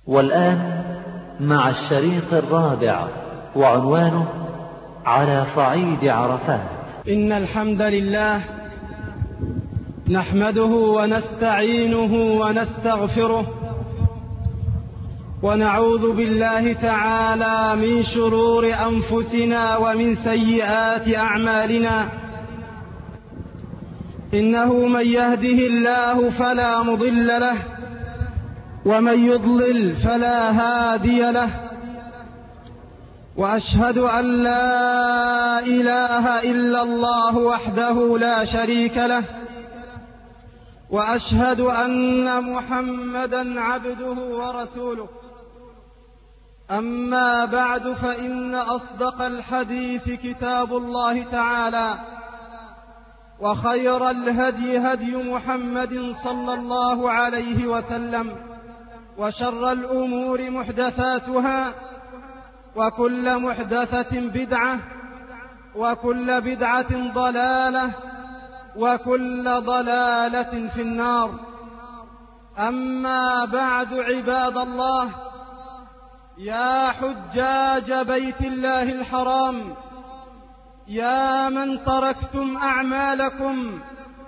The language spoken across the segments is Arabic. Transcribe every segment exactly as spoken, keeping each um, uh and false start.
والآن مع الشريط الرابع وعنوانه على صعيد عرفات. إن الحمد لله نحمده ونستعينه ونستغفره ونعوذ بالله تعالى من شرور أنفسنا ومن سيئات أعمالنا. إنه من يهده الله فلا مضل له ومن يضلل فلا هادي له، وأشهد أن لا إله إلا الله وحده لا شريك له، وأشهد أن محمدا عبده ورسوله. أما بعد، فإن أصدق الحديث كتاب الله تعالى، وخير الهدي هدي محمد صلى الله عليه وسلم، وشر الأمور محدثاتها، وكل محدثة بدعة، وكل بدعة ضلالة، وكل ضلالة في النار. أما بعد، عباد الله، يا حجاج بيت الله الحرام، يا من تركتم أعمالكم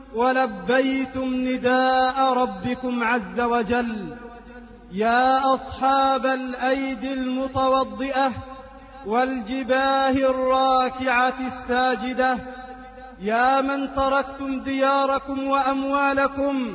ولبيتم نداء ربكم عز وجل، يا أصحاب الأيدي المتوضئة والجباه الراكعة الساجدة، يا من تركتم دياركم وأموالكم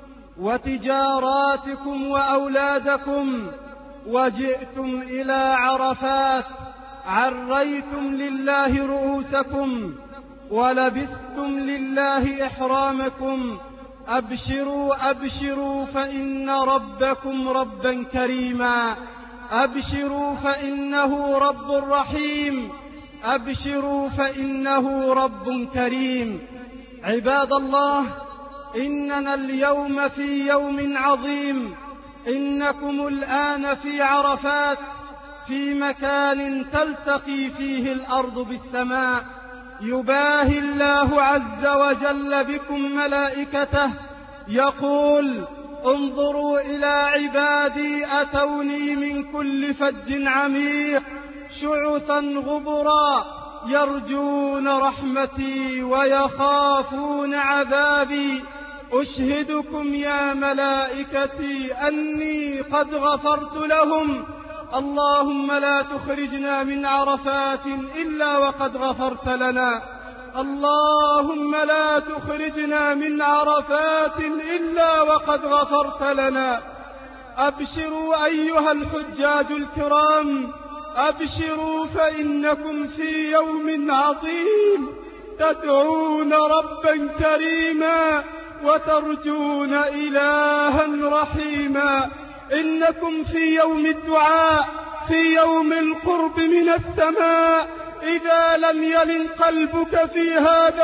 وتجاراتكم وأولادكم وجئتم إلى عرفات، عريتم لله رؤوسكم ولبستم لله إحرامكم. أبشروا أبشروا فإن ربكم ربا كريما، أبشروا فإنه رب رحيم، أبشروا فإنه رب كريم. عباد الله، إننا اليوم في يوم عظيم، إنكم الآن في عرفات، في مكان تلتقي فيه الأرض بالسماء، يباهي الله عز وجل بكم ملائكته، يقول: انظروا إلى عبادي أتوني من كل فج عميق شعثا غبرا، يرجون رحمتي ويخافون عذابي. أشهدكم يا ملائكتي أني قد غفرت لهم. اللهم لا تخرجنا من عرفات إلا وقد غفرت لنا، اللهم لا تخرجنا من عرفات إلا وقد غفرت لنا. أبشروا أيها الحجاج الكرام، أبشروا فإنكم في يوم عظيم، تدعون ربا كريما وترجون إلها رحيما. إنكم في يوم الدعاء، في يوم القرب من السماء. إذا لم يلن قلبك في هذا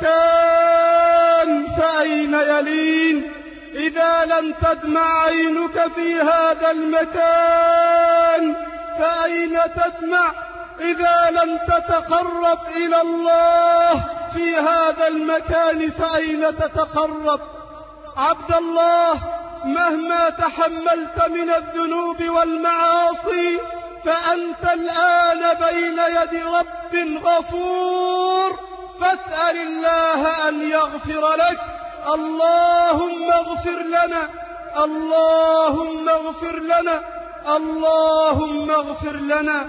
المكان فأين يلين؟ إذا لم تدمع عينك في هذا المكان فأين تدمع؟ إذا لم تتقرب إلى الله في هذا المكان فأين تتقرب؟ عبد الله، مهما تحملت من الذنوب والمعاصي فأنت الآن بين يد رب غفور، فاسأل الله أن يغفر لك. اللهم اغفر لنا، اللهم اغفر لنا، اللهم اغفر لنا.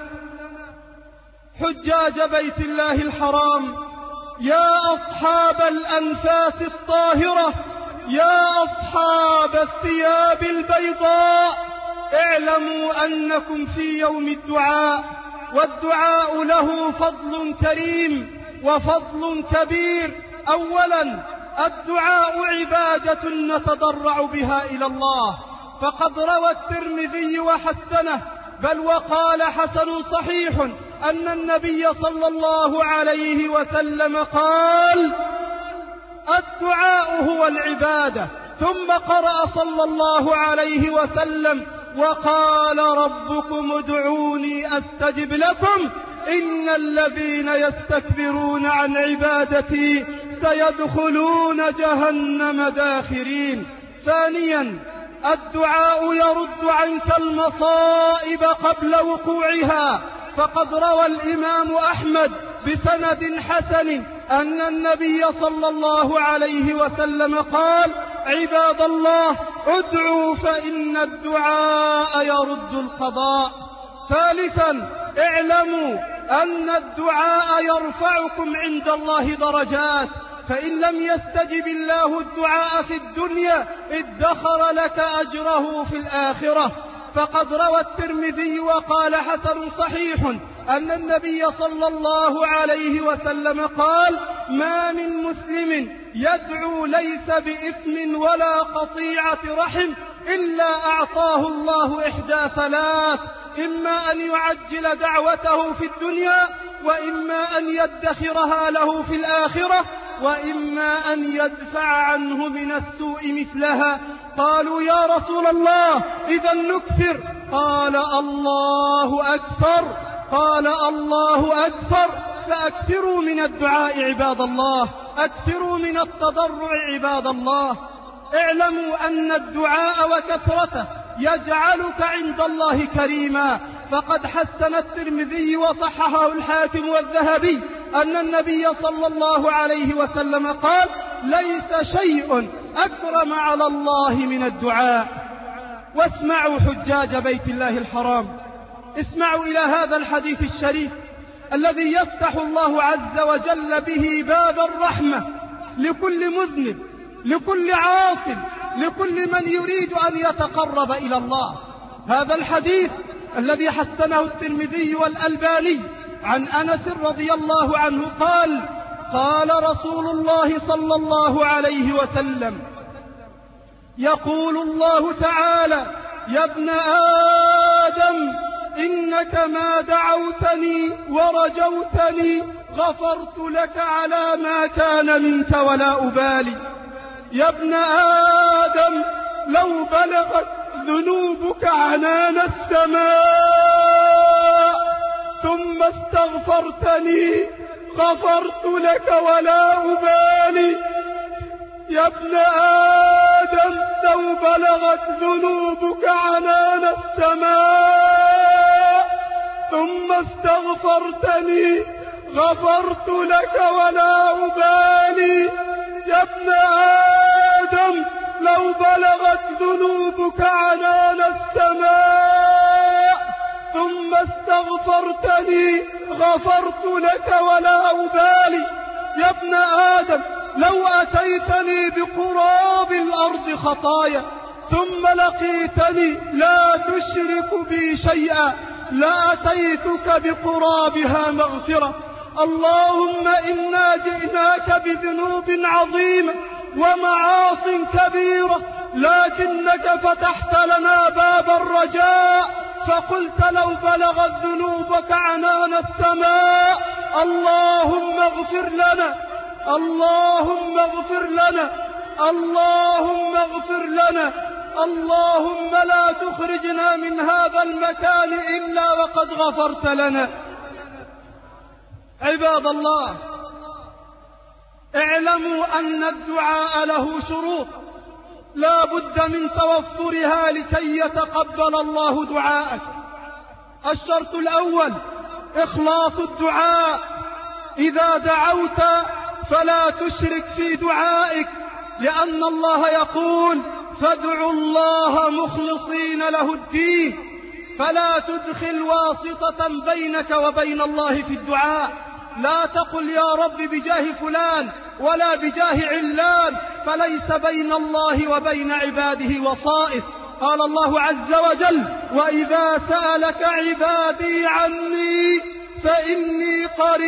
حجاج بيت الله الحرام، يا أصحاب الأنفاس الطاهرة، يا أصحاب الثياب البيضاء، اعلموا أنكم في يوم الدعاء، والدعاء له فضل كريم وفضل كبير. أولا، الدعاء عبادة نتضرع بها إلى الله، فقد روى الترمذي وحسنه، بل وقال حسن صحيح، أن النبي صلى الله عليه وسلم قال: الدعاء هو العبادة. ثم قرأ صلى الله عليه وسلم: وقال ربكم ادعوني أستجب لكم، إن الذين يستكبرون عن عبادتي سيدخلون جهنم داخرين. ثانيا، الدعاء يرد عنك المصائب قبل وقوعها. فقد روى الإمام أحمد بسند حسن أن النبي صلى الله عليه وسلم قال: عباد الله ادعوا فإن الدعاء يرد القضاء. ثالثا، اعلموا أن الدعاء يرفعكم عند الله درجات، فإن لم يستجب الله الدعاء في الدنيا ادخر لك أجره في الآخرة. فقد روى الترمذي وقال حسن صحيح أن النبي صلى الله عليه وسلم قال: ما من مسلم يدعو ليس بإثم ولا قطيعة رحم إلا أعطاه الله إحدى ثلاث: إما أن يعجل دعوته في الدنيا، وإما أن يدخرها له في الآخرة، وإما أن يدفع عنه من السوء مثلها. قالوا: يا رسول الله إذا نكثر؟ قال: الله أكثر. قال: الله أكثر. فأكثروا من الدعاء عباد الله، أكثروا من التضرع عباد الله. اعلموا أن الدعاء وكثرته يجعلك عند الله كريما. فقد حسن الترمذي وصححه الحاكم والذهبي أن النبي صلى الله عليه وسلم قال: ليس شيء أكرم على الله من الدعاء. واسمعوا حجاج بيت الله الحرام، اسمعوا إلى هذا الحديث الشريف الذي يفتح الله عز وجل به باب الرحمة لكل مذنب، لكل عاص، لكل من يريد أن يتقرب إلى الله. هذا الحديث الذي حسنه الترمذي والألباني عن أنس رضي الله عنه قال: قال رسول الله صلى الله عليه وسلم: يقول الله تعالى: يا ابن آدم إنك ما دعوتني ورجوتني غفرت لك على ما كان منك ولا أبالي. يا ابن آدم لو بلغت ذنوبك عنان السماء ثم استغفرتني غفرت لك ولا أبالي. يا ابن آدم لو بلغت ذنوبك عنان السماء ثم استغفرتني غفرت لك ولا أبالي. يا ابن آدم لو بلغت ذنوبك عنان السماء ثم استغفرتني غفرت لك ولا أبالي. يا ابن آدم لو أتيتني بقراب الأرض خطايا ثم لقيتني لا تشرك بي شيئا لأتيتك بقرابها مغفرة. اللهم إنا جئناك بذنوب عظيمة ومعاص كبيرة، لكنك فتحت لنا باب الرجاء فقلت لو بلغت ذنوبك عنان السماء اللهم اغفر لنا، اللهم اغفر لنا، اللهم اغفر لنا، اللهم لا تخرجنا من هذا المكان إلا وقد غفرت لنا. عباد الله، اعلموا أن الدعاء له شروط لا بد من توفرها لكي يتقبل الله دعاءك. الشرط الأول إخلاص الدعاء. إذا دعوت فلا تشرك في دعائك، لأن الله يقول: فادعوا الله مخلصين له الدين. فلا تدخل واسطة بينك وبين الله في الدعاء. لا تقل يا رب بجاه فلان ولا بجاه علان، فليس بين الله وبين عباده وسائط. قال الله عز وجل: وإذا سألك عبادي عني فإني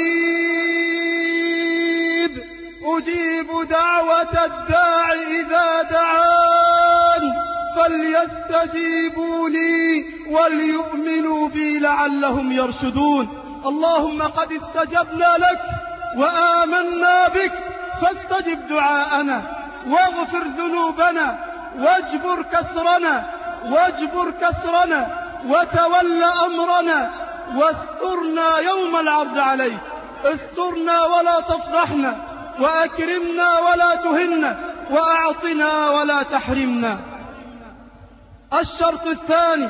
قريب أجيب دعوة الداع إذا دعان فليستجيبوا لي وليؤمنوا بي لعلهم يرشدون. اللهم قد استجبنا لك وآمنا بك فاستجب دعاءنا واغفر ذنوبنا واجبر كسرنا واجبر كسرنا وتول أمرنا واسترنا يوم العرض عليك. استرنا ولا تفضحنا، وأكرمنا ولا تهنا، وأعطنا ولا تحرمنا. الشرط الثاني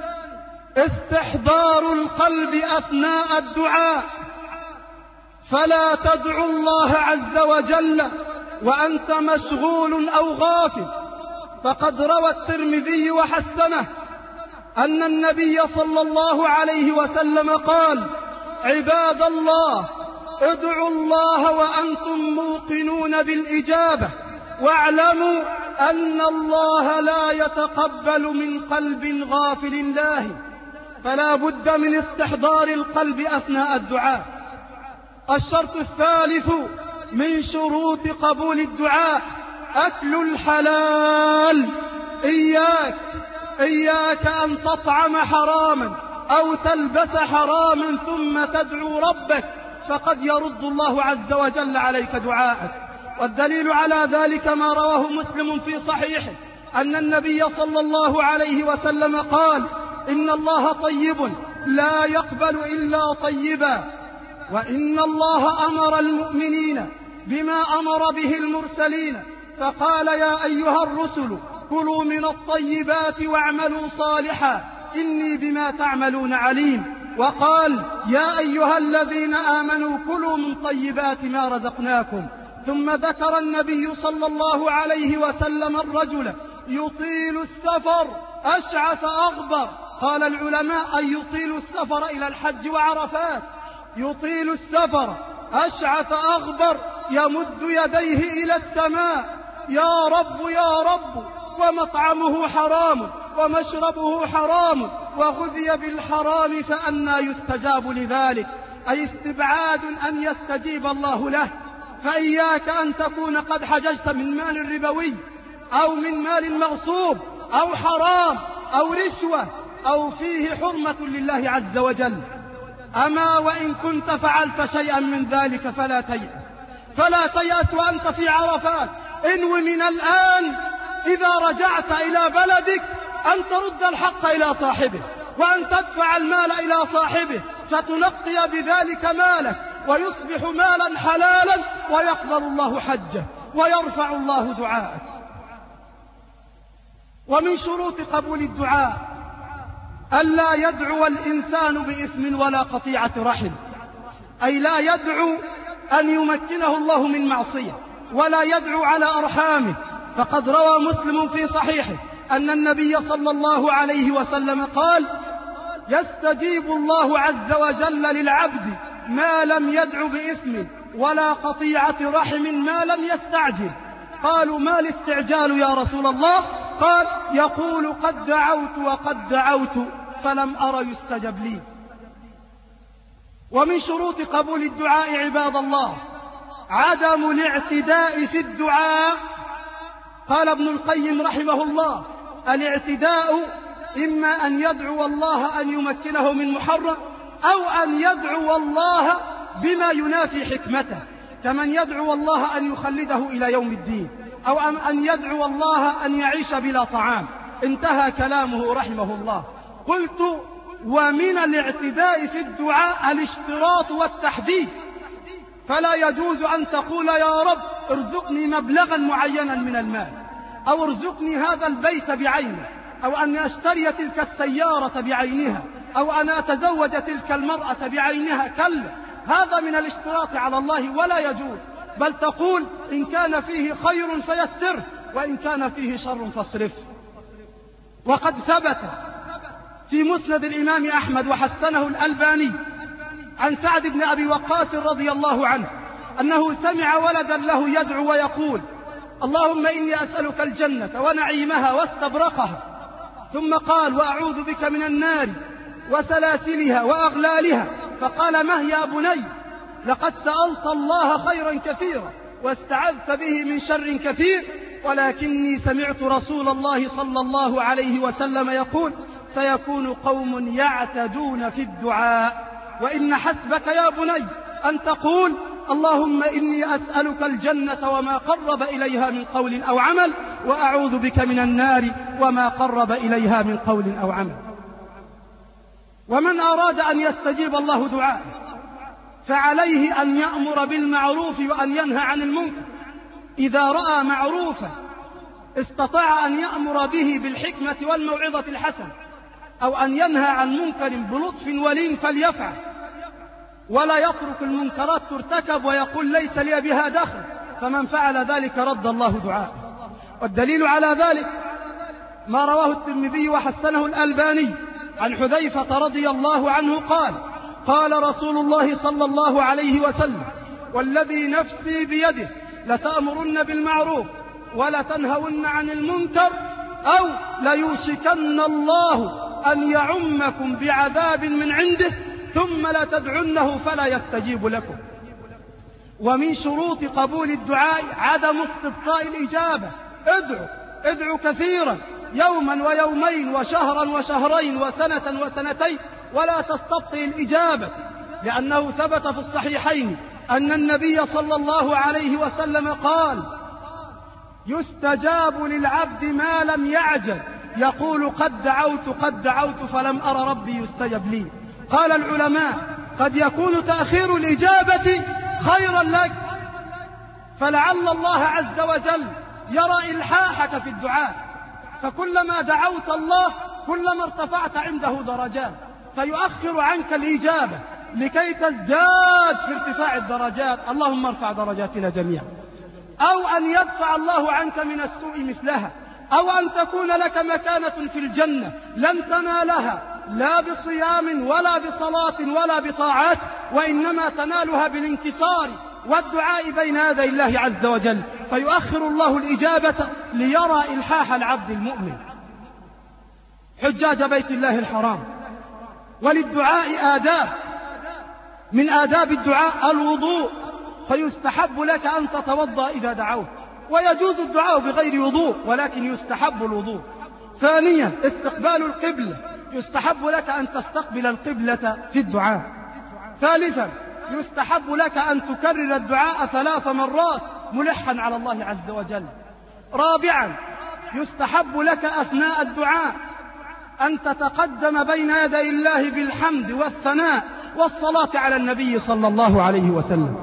استحضار القلب أثناء الدعاء، فلا تدعو الله عز وجل وأنت مشغول أو غافل. فقد روى الترمذي وحسنه أن النبي صلى الله عليه وسلم قال: عباد الله، ادعوا الله وأنتم موقنون بالإجابة، واعلموا أن الله لا يتقبل من قلب غافل لاهٍ. فلا بد من استحضار القلب أثناء الدعاء. الشرط الثالث من شروط قبول الدعاء أكل الحلال. إياك إياك أن تطعم حراما أو تلبس حراما ثم تدعو ربك، فقد يرد الله عز وجل عليك دعاءك. والدليل على ذلك ما رواه مسلم في صحيحه أن النبي صلى الله عليه وسلم قال: إن الله طيب لا يقبل إلا طيبا، وإن الله أمر المؤمنين بما أمر به المرسلين، فقال: يا أيها الرسل كلوا من الطيبات واعملوا صالحا إني بما تعملون عليم. وقال: يا أيها الذين آمنوا كلوا من طيبات ما رزقناكم. ثم ذكر النبي صلى الله عليه وسلم الرجل يطيل السفر أشعث أغبر. قال العلماء: أن يطيل السفر إلى الحج وعرفات. يطيل السفر أشعث أغبر يمد يديه إلى السماء: يا رب يا رب، ومطعمه حرام ومشربه حرام وغذي بالحرام فأنى يستجاب لذلك، أي استبعاد أن يستجيب الله له. فإياك أن تكون قد حججت من مال ربوي أو من مال مغصوب أو حرام أو رشوة أو فيه حرمة لله عز وجل. أما وإن كنت فعلت شيئا من ذلك فلا تيأس، فلا تيأس وأنت في عرفات. انو من الآن إذا رجعت إلى بلدك أن ترد الحق إلى صاحبه، وأن تدفع المال إلى صاحبه، فتنقي بذلك مالك ويصبح مالا حلالا، ويقبل الله حجه ويرفع الله دعاءك. ومن شروط قبول الدعاء ألا يدعو الإنسان بإثم ولا قطيعة رحم، أي لا يدعو أن يمكنه الله من معصية، ولا يدعو على أرحامه. فقد روى مسلم في صحيحه أن النبي صلى الله عليه وسلم قال: يستجيب الله عز وجل للعبد ما لم يدع بإثم ولا قطيعة رحم ما لم يستعجل. قالوا: ما الاستعجال يا رسول الله؟ قال: يقول: قد دعوت وقد دعوت فلم أر يستجب لي. ومن شروط قبول الدعاء عباد الله عدم الاعتداء في الدعاء. قال ابن القيم رحمه الله: الاعتداء إما أن يدعو الله أن يمكنه من محرم، أو أن يدعو الله بما ينافي حكمته، كمن يدعو الله أن يخلده إلى يوم الدين، أو أن يدعو الله أن يعيش بلا طعام. انتهى كلامه رحمه الله. قلت: ومن الاعتداء في الدعاء الاشتراط والتحديد، فلا يجوز أن تقول: يا رب ارزقني مبلغا معينا من المال، أو ارزقني هذا البيت بعينه، أو أن أشتري تلك السيارة بعينها، أو أن أتزوج تلك المرأة بعينها. كلا، هذا من الاشتراط على الله ولا يجوز. بل تقول: إن كان فيه خير فيسره، وإن كان فيه شر فاصرفه. وقد ثبت في مسند الإمام أحمد وحسنه الألباني عن سعد بن أبي وقاص رضي الله عنه أنه سمع ولدا له يدعو ويقول: اللهم إني أسألك الجنة ونعيمها واستبرقها. ثم قال: وأعوذ بك من النار وسلاسلها وأغلالها. فقال: مه يا بني، لقد سألت الله خيرا كثيرا واستعذت به من شر كثير، ولكني سمعت رسول الله صلى الله عليه وسلم يقول: سيكون قوم يعتدون في الدعاء، وإن حسبك يا بني أن تقول: اللهم إني أسألك الجنة وما قرب إليها من قول أو عمل، وأعوذ بك من النار وما قرب إليها من قول أو عمل. ومن أراد أن يستجيب الله دعاءه فعليه أن يأمر بالمعروف وأن ينهى عن المنكر. إذا رأى معروفا استطاع أن يأمر به بالحكمة والموعظة الحسنة أو أن ينهى عن منكر بلطف ولين فليفعل، ولا يترك المنكرات ترتكب ويقول ليس لي بها دخل، فمن فعل ذلك رد الله دعاءه. والدليل على ذلك ما رواه الترمذي وحسنه الألباني عن حذيفة رضي الله عنه قال: قال رسول الله صلى الله عليه وسلم: والذي نفسي بيده لتأمرن بالمعروف ولتنهون عن المنكر أو ليوشكن الله أن يعمكم بعذاب من عنده ثم لتدعنه فلا يستجيب لكم. ومن شروط قبول الدعاء عدم استبقاء الإجابة. ادعوا ادعوا كثيرا، يوما ويومين وشهرا وشهرين وسنة وسنتين، ولا تستبقي الإجابة، لأنه ثبت في الصحيحين أن النبي صلى الله عليه وسلم قال: يستجاب للعبد ما لم يعجل، يقول قد دعوت قد دعوت فلم أر ربي يستجب لي. قال العلماء: قد يكون تأخير الإجابة خيرا لك، فلعل الله عز وجل يرى إلحاحك في الدعاء، فكلما دعوت الله كلما ارتفعت عنده درجات، فيؤخر عنك الإجابة لكي تزداد في ارتفاع الدرجات. اللهم ارفع درجاتنا جميعا. أو أن يدفع الله عنك من السوء مثلها، أو أن تكون لك مكانة في الجنة لن تنالها لا بصيام ولا بصلاة ولا بطاعات، وإنما تنالها بالانكسار والدعاء بين يدي الله عز وجل، فيؤخر الله الإجابة ليرى إلحاح العبد المؤمن. حجاج بيت الله الحرام، وللدعاء آداب، من آداب الدعاء الوضوء، فيستحب لك أن تتوضأ إذا دعوت، ويجوز الدعاء بغير وضوء ولكن يستحب الوضوء. ثانيا استقبال القبلة، يستحب لك أن تستقبل القبلة في الدعاء. ثالثا يستحب لك أن تكرر الدعاء ثلاث مرات ملحا على الله عز وجل. رابعا يستحب لك أثناء الدعاء أن تتقدم بين يدي الله بالحمد والثناء والصلاة على النبي صلى الله عليه وسلم.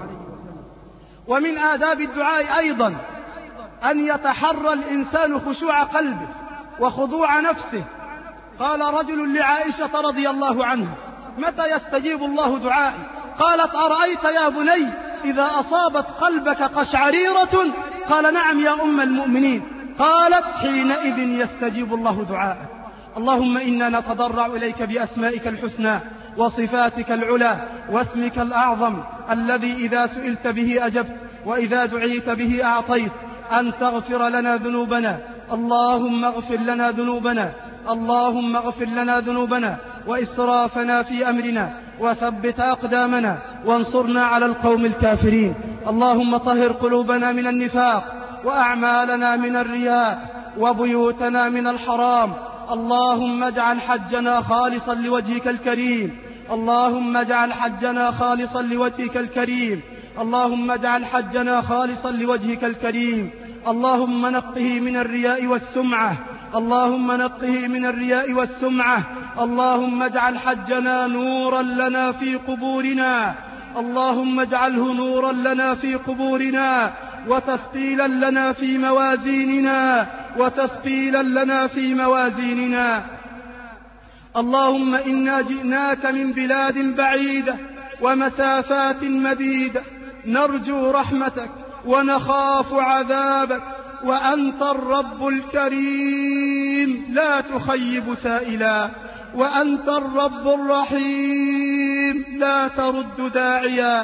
ومن آداب الدعاء أيضا أن يتحرى الإنسان خشوع قلبه وخضوع نفسه. قال رجل لعائشة رضي الله عنها: متى يستجيب الله دعائي؟ قالت: أرأيت يا بني إذا أصابت قلبك قشعريرة؟ قال: نعم يا أم المؤمنين. قالت: حينئذ يستجيب الله دعائك. اللهم إنا نتضرع إليك بأسمائك الحسنى وصفاتك العلى واسمك الأعظم الذي إذا سئلت به أجبت وإذا دعيت به أعطيت، أن تغفر لنا ذنوبنا. اللهم اغفر لنا ذنوبنا، اللهم اغفر لنا ذنوبنا وإسرافنا في أمرنا، وثبت أقدامنا وانصرنا على القوم الكافرين. اللهم طهر قلوبنا من النفاق، وأعمالنا من الرياء، وبيوتنا من الحرام. اللهم اجعل حجنا خالصا لوجهك الكريم، اللهم اجعل حجنا خالصا لوجهك الكريم، اللهم اجعل حجنا خالصا لوجهك الكريم. اللهم نقه من الرياء والسمعة، اللهم نقه من الرياء والسمعة. اللهم اجعل حجنا نورا لنا في قبورنا، اللهم اجعله نورا لنا في قبورنا، وتثقيلا لنا في موازيننا، وتثقيلا لنا في موازيننا. اللهم إنا جئناك من بلاد بعيدة ومسافات مديدة، نرجو رحمتك ونخاف عذابك، وأنت الرب الكريم لا تخيب سائلا، وأنت الرب الرحيم لا ترد داعيا.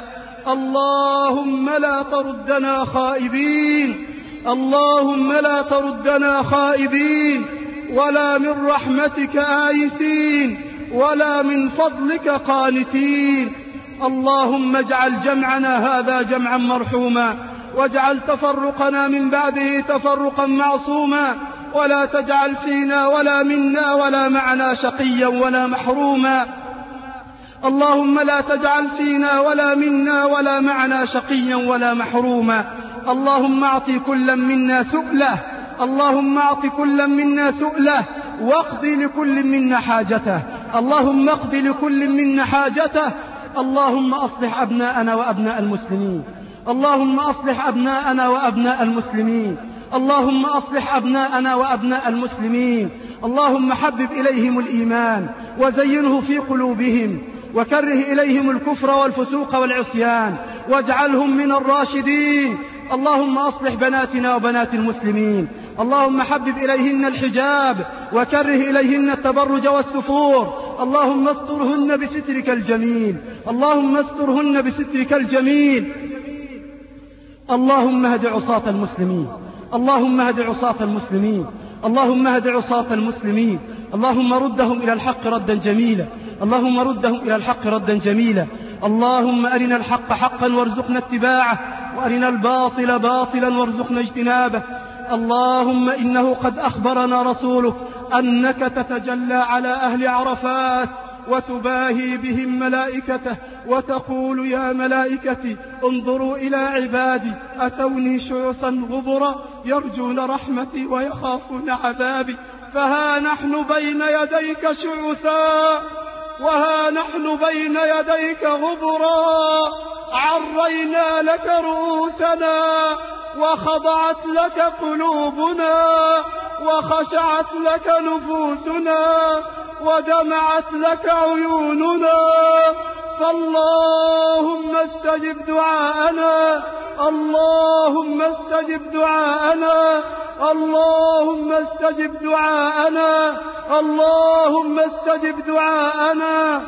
اللهم لا تردنا خائبين، اللهم لا تردنا خائبين، ولا من رحمتك آيسين، ولا من فضلك قانتين. اللهم اجعل جمعنا هذا جمعا مرحوما، واجعل تفرقنا من بعده تفرقا معصوما، ولا تجعل فينا ولا منا ولا معنا شقيا ولا محروما. اللهم لا تجعل فينا ولا منا ولا معنا شقيا ولا محروما. اللهم اعط كلا منا سؤله، اللهم اعط كلا منا سؤله، واقض لكل منا حاجته، اللهم اقض لكل منا حاجته. اللهم أصلح أبناءنا وأبناء المسلمين، اللهم أصلح أبناءنا وأبناء المسلمين، اللهم أصلح أبناءنا وأبناء المسلمين. اللهم حبب إليهم الإيمان وزينه في قلوبهم وكره إليهم الكفر والفسوق والعصيان واجعلهم من الراشدين. اللهم أصلح بناتنا وبنات المسلمين. اللهم حبب إليهن الحجاب وكره إليهن التبرج والسفور. اللهم استرهن بسترك الجميل. اللهم استرهن بسترك الجميل. اللهم اهد عصاة المسلمين. اللهم اهد عصاة المسلمين. اللهم اهد عصاة المسلمين. اللهم ردهم إلى الحق ردا جميلا. اللهم ردهم إلى الحق ردا جميلا. اللهم أرنا الحق حقا وارزقنا اتباعه وأرنا الباطل باطلا وارزقنا اجتنابه. اللهم إنه قد أخبرنا رسولك أنك تتجلى على أهل عرفات وتباهي بهم ملائكته وتقول يا ملائكتي انظروا إلى عبادي أتوني شعثا غبرا يرجون رحمتي ويخافون عذابي. فها نحن بين يديك شعثا وها نحن بين يديك غبرا، عرينا لك رؤوسنا وخضعت لك قلوبنا وخشعت لك نفوسنا ودمعت لك عيوننا. فاللهم استجب دعاءنا. اللهم استجب دعاءنا. اللهم استجب دعاءنا. اللهم استجب دعاءنا.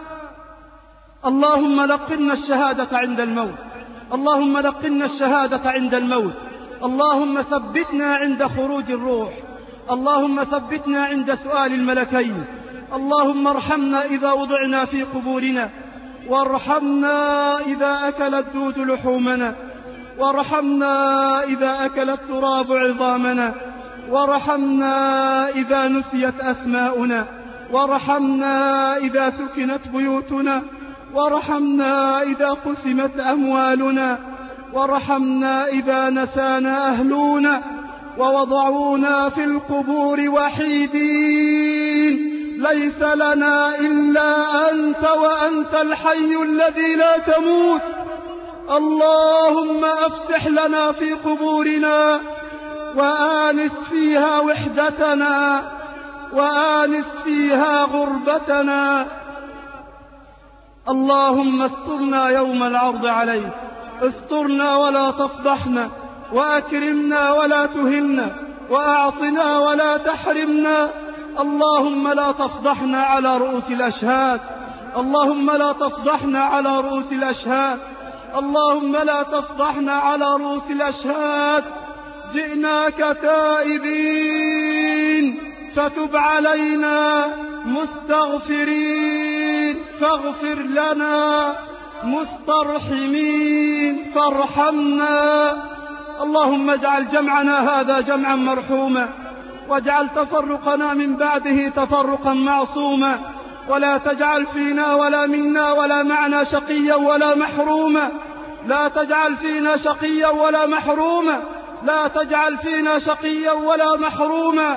اللهم لقنا الشهادة عند الموت. اللهم لقنا الشهادة عند الموت. اللهم ثبتنا عند خروج الروح. اللهم ثبتنا عند سؤال الملكين. اللهم ارحمنا إذا وضعنا في قبورنا، وارحمنا إذا أكل الدود لحومنا، وارحمنا إذا أكل التراب عظامنا، وارحمنا إذا نسيت أسماؤنا، وارحمنا إذا سكنت بيوتنا، وارحمنا إذا قسمت أموالنا، وارحمنا إذا نسانا أهلنا ووضعونا في القبور وحيدين ليس لنا إلا أنت وأنت الحي الذي لا تموت. اللهم أفسح لنا في قبورنا وآنس فيها وحدتنا وآنس فيها غربتنا. اللهم استرنا يوم العرض عليك. استرنا ولا تفضحنا، وأكرمنا ولا تهنا، وأعطنا ولا تحرمنا. اللهم لا تفضحنا على رؤوس الأشهاد. اللهم لا تفضحنا على رؤوس الأشهاد. اللهم لا تفضحنا على رؤوس الأشهاد. جئناك تائبين فتب علينا، مستغفرين فاغفر لنا، مسترحمين فارحمنا. اللهم اجعل جمعنا هذا جمعا مرحوما، واجعل تفرقنا من بعده تفرقا معصوما، ولا تجعل فينا ولا منا ولا معنا شقيا ولا محروما. لا تجعل فينا شقيا ولا محروما. لا تجعل فينا شقيا ولا محروما.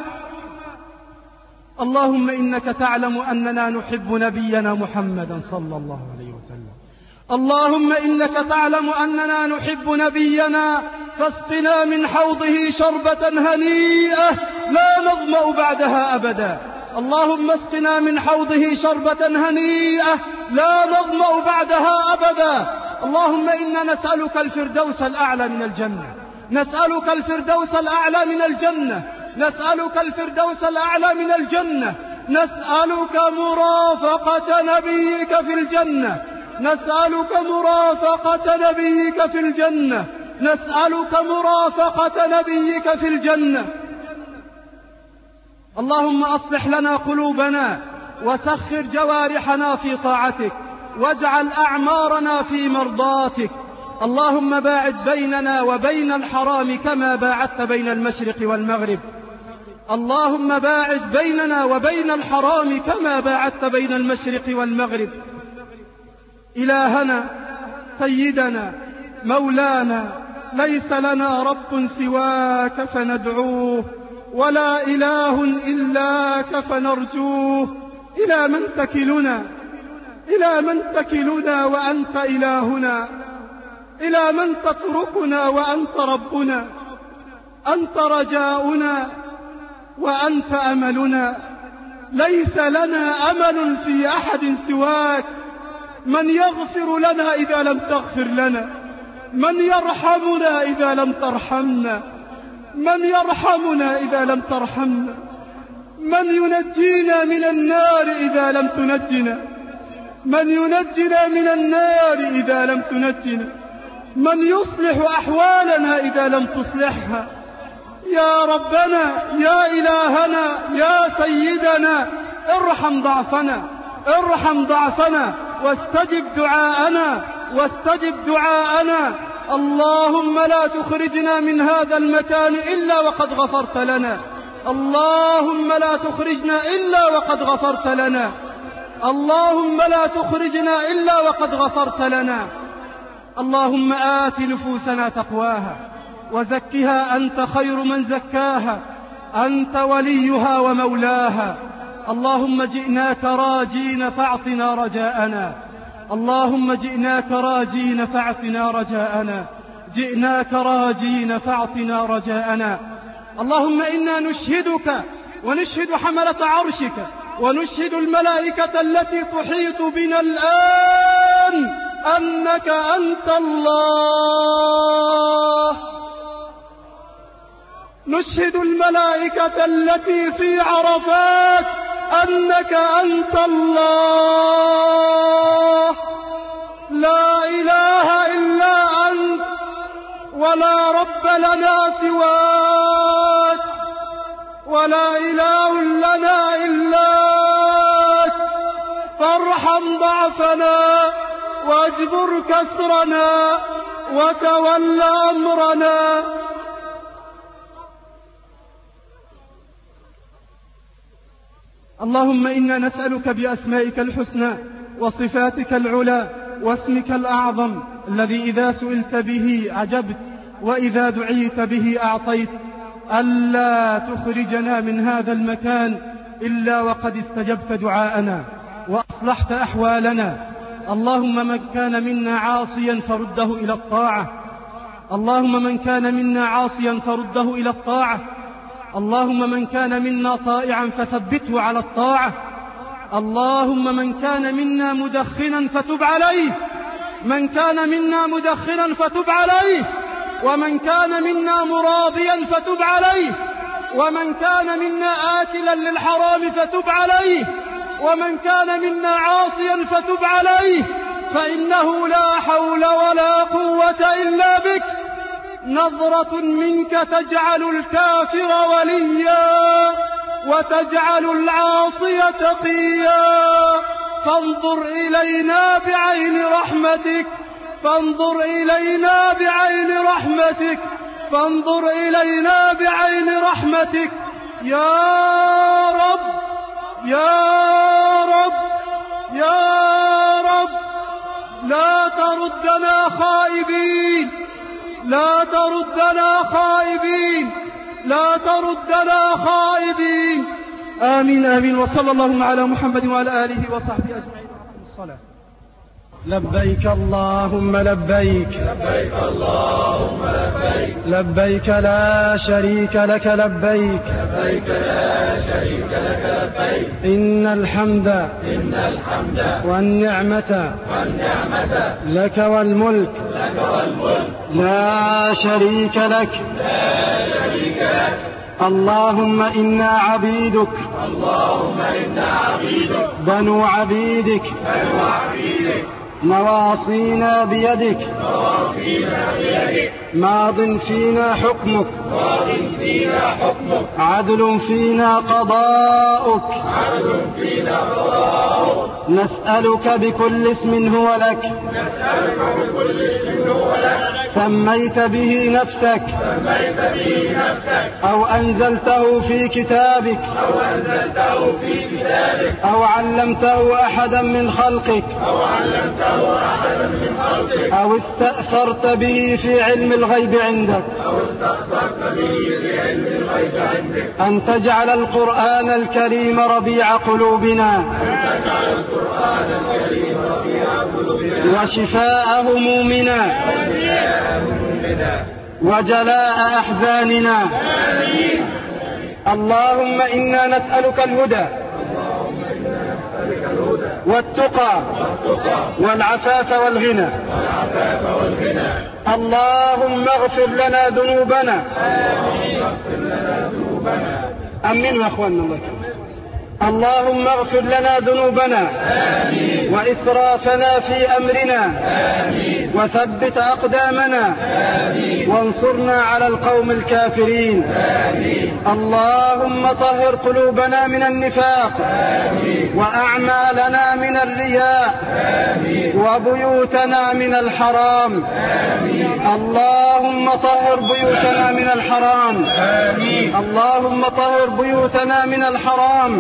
اللهم إنك تعلم أننا نحب نبينا محمدا صلى الله عليه وسلم. اللهم إنك تعلم أننا نحب نبينا، فاسقنا من حوضه شربة هنيئة لا نظمأ بعدها أبدا. اللهم اسقنا من حوضه شربة هنيئة لا نظمأ بعدها أبدا. اللهم إنا نسألك الفردوس الأعلى من الجنة. نسألك الفردوس الأعلى من الجنة. نسألك الفردوس الأعلى من الجنة. نسألك مرافقة نبيك في الجنة. نسألك مرافقة نبيك في الجنة. نسألك مرافقة نبيك في الجنة. اللهم أصلح لنا قلوبنا وسخر جوارحنا في طاعتك، واجعل أعمارنا في مرضاتك. اللهم باعد بيننا وبين الحرام كما باعدت بين المشرق والمغرب. اللهم باعد بيننا وبين الحرام كما باعدت بين المشرق والمغرب. إلهنا سيدنا مولانا، ليس لنا رب سواك فندعوه، ولا إله إلاك فنرجوه. إلى من تكلنا؟ إلى من تكلنا وأنت إلهنا؟ إلى من تتركنا وأنت ربنا؟ أنت رجاؤنا وأنت أملنا، ليس لنا أمل في أحد سواك. من يغفر لنا إذا لم تغفر لنا؟ من يرحمنا إذا لم ترحمنا؟ من يرحمنا إذا لم ترحمنا؟ من ينجينا من النار إذا لم تنجنا؟ من ينجنا من النار إذا لم تنجنا؟ من يصلح أحوالنا إذا لم تصلحها؟ يا ربنا، يا إلهنا، يا سيدنا، ارحم ضعفنا، ارحم ضعفنا، واستجب دعاءنا، واستجب دعاءنا. اللهم لا تخرجنا من هذا المكان إلا وقد غفرت لنا، اللهم لا تخرجنا إلا وقد غفرت لنا، اللهم لا تخرجنا إلا وقد غفرت لنا. اللهم آت نفوسنا تقواها وزكها، أنت خير من زكاها، أنت وليها ومولاها. اللهم جئناك راجين فاعطنا رجاءنا، اللهم جئناك راجين فاعطنا رجاءنا، جئناك راجين فاعطنا رجاءنا. اللهم إنا نشهدك ونشهد حملة عرشك ونشهد الملائكة التي تحيط بنا الآن أنك أنت الله. نشهد الملائكة التي في عرفات أنك أنت الله، لا إله إلا أنت ولا رب لنا سواك، ولا إله لنا إلاك. فارحم ضعفنا واجبر كسرنا وتول أمرنا. اللهم إنا نسألك بأسمائك الحسنى وصفاتك العلى واسمك الأعظم الذي إذا سئلت به عجبت وإذا دعيت به أعطيت، ألا تخرجنا من هذا المكان إلا وقد استجبت دعاءنا وأصلحت أحوالنا. اللهم من كان منا عاصيا فرده إلى الطاعة، اللهم من كان منا عاصيا فرده إلى الطاعة، اللهم من كان منا طائعا فثبته على الطاعة، اللهم من كان منا مدخنا فتب عليه، من كان منا مدخنا فتب عليه، ومن كان منا مراضيا فتب عليه، ومن كان منا آكلا للحرام فتب عليه، ومن كان منا عاصيا فتب عليه، فإنه لا حول ولا قوة إلا بك. نظرة منك تجعل الكافر وليا وتجعل العاصي تقيا، فانظر إلينا بعين رحمتك، فانظر إلينا بعين رحمتك، فانظر إلينا بعين رحمتك يا رب، يا رب، يا رب. لا تردنا خائبين، لا تردنا خائبين، لا تردنا خائبين. آمين آمين. وصلى الله على محمد وعلى آله وصحبه أجمعين. الصلاة. لبيك اللهم لبيك، لبيك اللهم لبيك، لبيك لا شريك لك لبيك، لبيك لا شريك لك لبيك. إن الحمد إن الحمد والنعمة والنعمة لك والملك لك والملك لا شريك لك، لا شريك لك. اللهم إنا عبيدك، اللهم إنا عبيدك، بنو عبيدك، بنو عبيدك، نواصينا بيدك، نواصينا بيدك، ماض فينا حكمك، ماض فينا حكمك، عدل فينا قضاؤك، عدل فينا قضاؤك. نسألك بكل اسم هو لك، نسألك بكل اسم هو لك، سميت به نفسك، سميت به نفسك، أو أنزلته في كتابك، أو أنزلته في كتابك، أو علمته أحدا من خلقك، أو علمته أحدا من خلقك، أو استأثرت به في علم الغيب عندك، أو استأثرت به في علم الغيب عندك، أن تجعل القرآن الكريم ربيع قلوبنا، أن تجعل القرآن الكريم ربيع قلوبنا، وشفاء همومنا، وشفاء همومنا، وجلاء أحزاننا. اللهم إنا نسألك الهدى والتقى والعفاف والغنى. اللهم اغفر لنا ذنوبنا. أمين وأخواننا الله. اللهم اغفر لنا ذنوبنا وإسرافنا في أمرنا وثبت أقدامنا وانصرنا على القوم الكافرين. اللهم طهر قلوبنا من النفاق وأعمالنا من الرياء وبيوتنا من الحرام. اللهم طهر بيوتنا من الحرام. اللهم طهر بيوتنا من الحرام.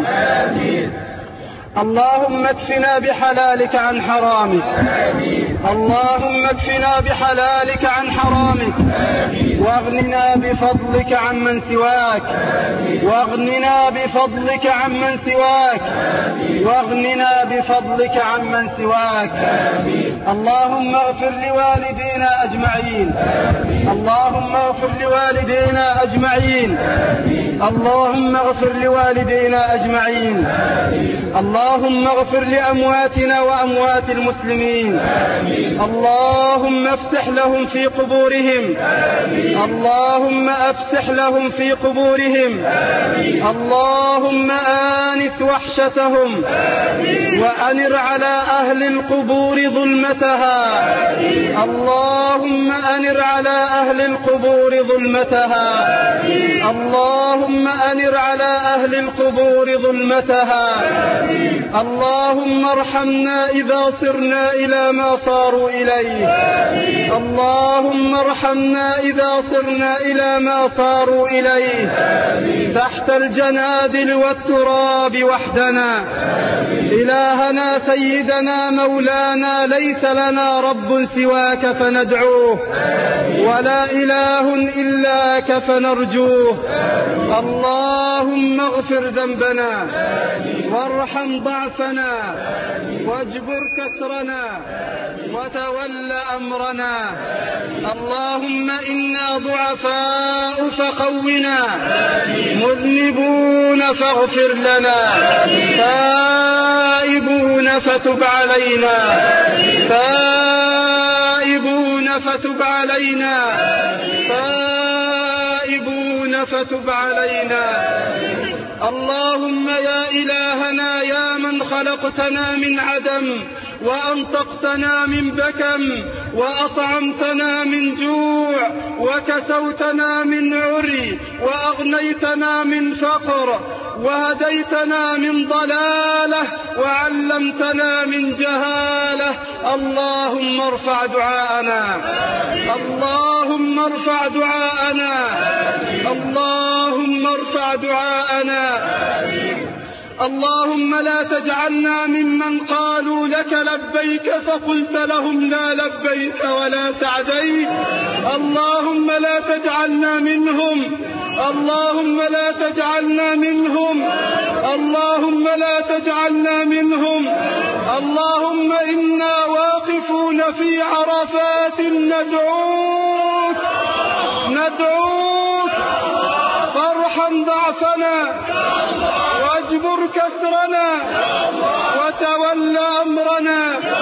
اللهم اكفنا بحلالك عن حرامك. اللهم اكفنا بحلالك عن حرامك واغننا بفضلك عمن سواك. واغننا بفضلك عمن سواك. واغننا بفضلك عمن سواك. اللهم اغفر لوالدينا أجمعين. اللهم اغفر لوالدينا أجمعين. اللهم اغفر لوالدينا أجمعين. اللهم اغفر لأمواتنا وأموات المسلمين. اللهم افسح لهم في قبورهم. اللهم افسح لهم في قبورهم. اللهم آنس وحشتهم وأنر على أهل القبور ظلمتها. اللهم أنر على أهل القبور ظلمتها. اللهم أنر على أهل القبور ظلمتها. اللهم ارحمنا إذا صرنا إلى ما صاروا إليه. اللهم ارحمنا إذا صرنا إلى ما صاروا إليه تحت الجنادل والتراب وحدنا. إلهنا سيدنا مولانا ليس لنا رب سواك فندعوه ولا إله إلاك فنرجوه. اللهم اغفر ذنبنا وارحم ضعفنا واجبر كسرنا وتول أمرنا. اللهم إنا ضعفاء فقونا مذنبون فاغفر لنا تائبون فتب علينا تائبون فتب علينا تائبون فتب علينا. اللهم يا إلهنا يا من خلقتنا من عدم وأنطقتنا من بكم وأطعمتنا من جوع وكسوتنا من عري وأغنيتنا من فقر وهديتنا من ضلالة وعلمتنا من جهالة. اللهم ارفع دعاءنا. اللهم ارفع دعاءنا. اللهم ارفع دعاءنا. اللهم لا تجعلنا ممن قالوا لك لبيك فقلت لهم لا لبيك ولا سعديك. اللهم لا تجعلنا منهم. اللهم لا تجعلنا منهم. اللهم لا تجعلنا منهم. اللهم إنا واقفون في عرفات ندعوك ندعوك فارحم ضعفنا واجبر كسرنا وتول أمرنا.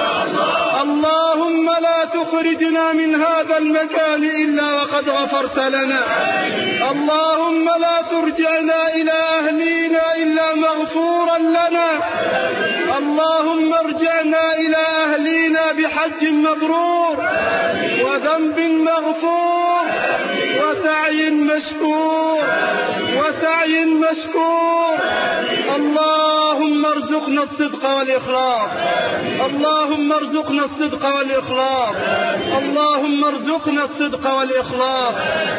اللهم لا تخرجنا من هذا المكان إلا وقد غفرت لنا. اللهم لا ترجعنا إلى أهلينا إلا مغفورا لنا. اللهم ارجعنا إلى أهلينا بحج مبرور وذنب مغفور وسعي مشكور وسعي مشكور. اللهم ارزقنا الصدق والإخلاص. اللهم ارزقنا الصدق والإخلاص. اللهم ارزقنا الصدق والإخلاص.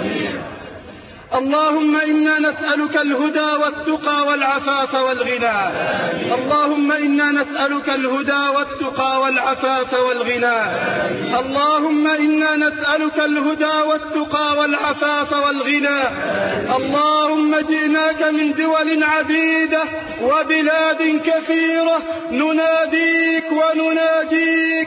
اللهم إنا نسألك الهدى والتقى والعفاف والغنى. اللهم إنا نسألك الهدى والتقى والعفاف والغنى. اللهم إنا نسألك الهدى والتقى والعفاف والغنى. اللهم جئناك من دول عديدة وبلاد كثيرة نناديك ونناجيك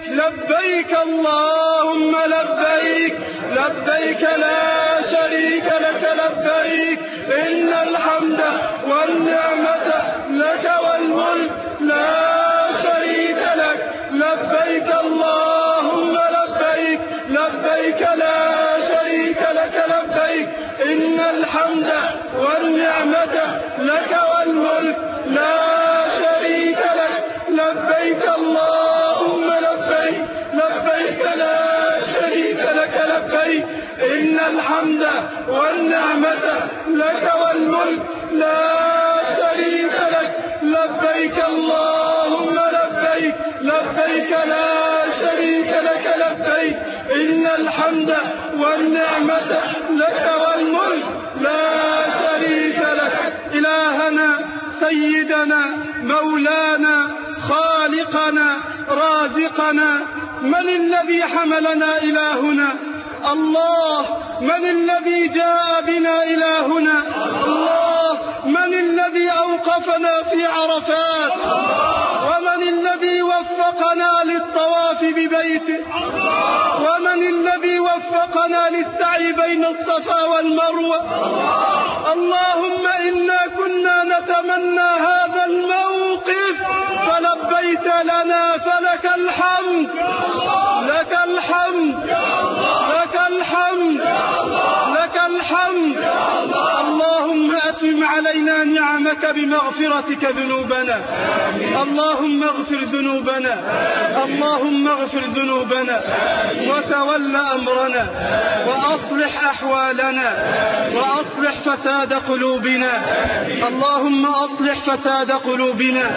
لبيك اللهم لبيك لبيك لا شريك لك لبيك إن الحمد والنعمة لك والملك لا شريك لك لبيك اللهم لبيك لبيك لا شريك لك لبيك إن الحمد والنعمة لك والملك لا شريك لك لبيك اللهم لبيك لبيك لا شريك لك لبيك إن الحمد والنعمة لك والملك لا شريك لك لبيك اللهم لبيك لبيك لا شريك لك لبيك إن الحمد والنعمة لك والملك لا شريك لك. إلهنا سيدنا مولانا خالقنا رازقنا، من الذي حملنا إلى هنا؟ الله. من الذي جاء بنا إلى هنا؟ الله. من الذي أوقفنا في عرفات؟ ومن الذي وفقنا للطواف ببيته؟ ومن الذي وفقنا للسعي بين الصفا والمروة؟ اللهم إنا كنا نتمنى هذا الموقف فلبيت لنا، فلك الحمد لك الحمد لك الحمد لك الحمد. اللهم أتم علينا نعمك بمغفرتك ذنوبنا. اللهم اغفر ذنوبنا، اللهم اغفر ذنوبنا وتول أمرنا وأصلح أحوالنا وأصلح فساد قلوبنا. اللهم أصلح فساد قلوبنا.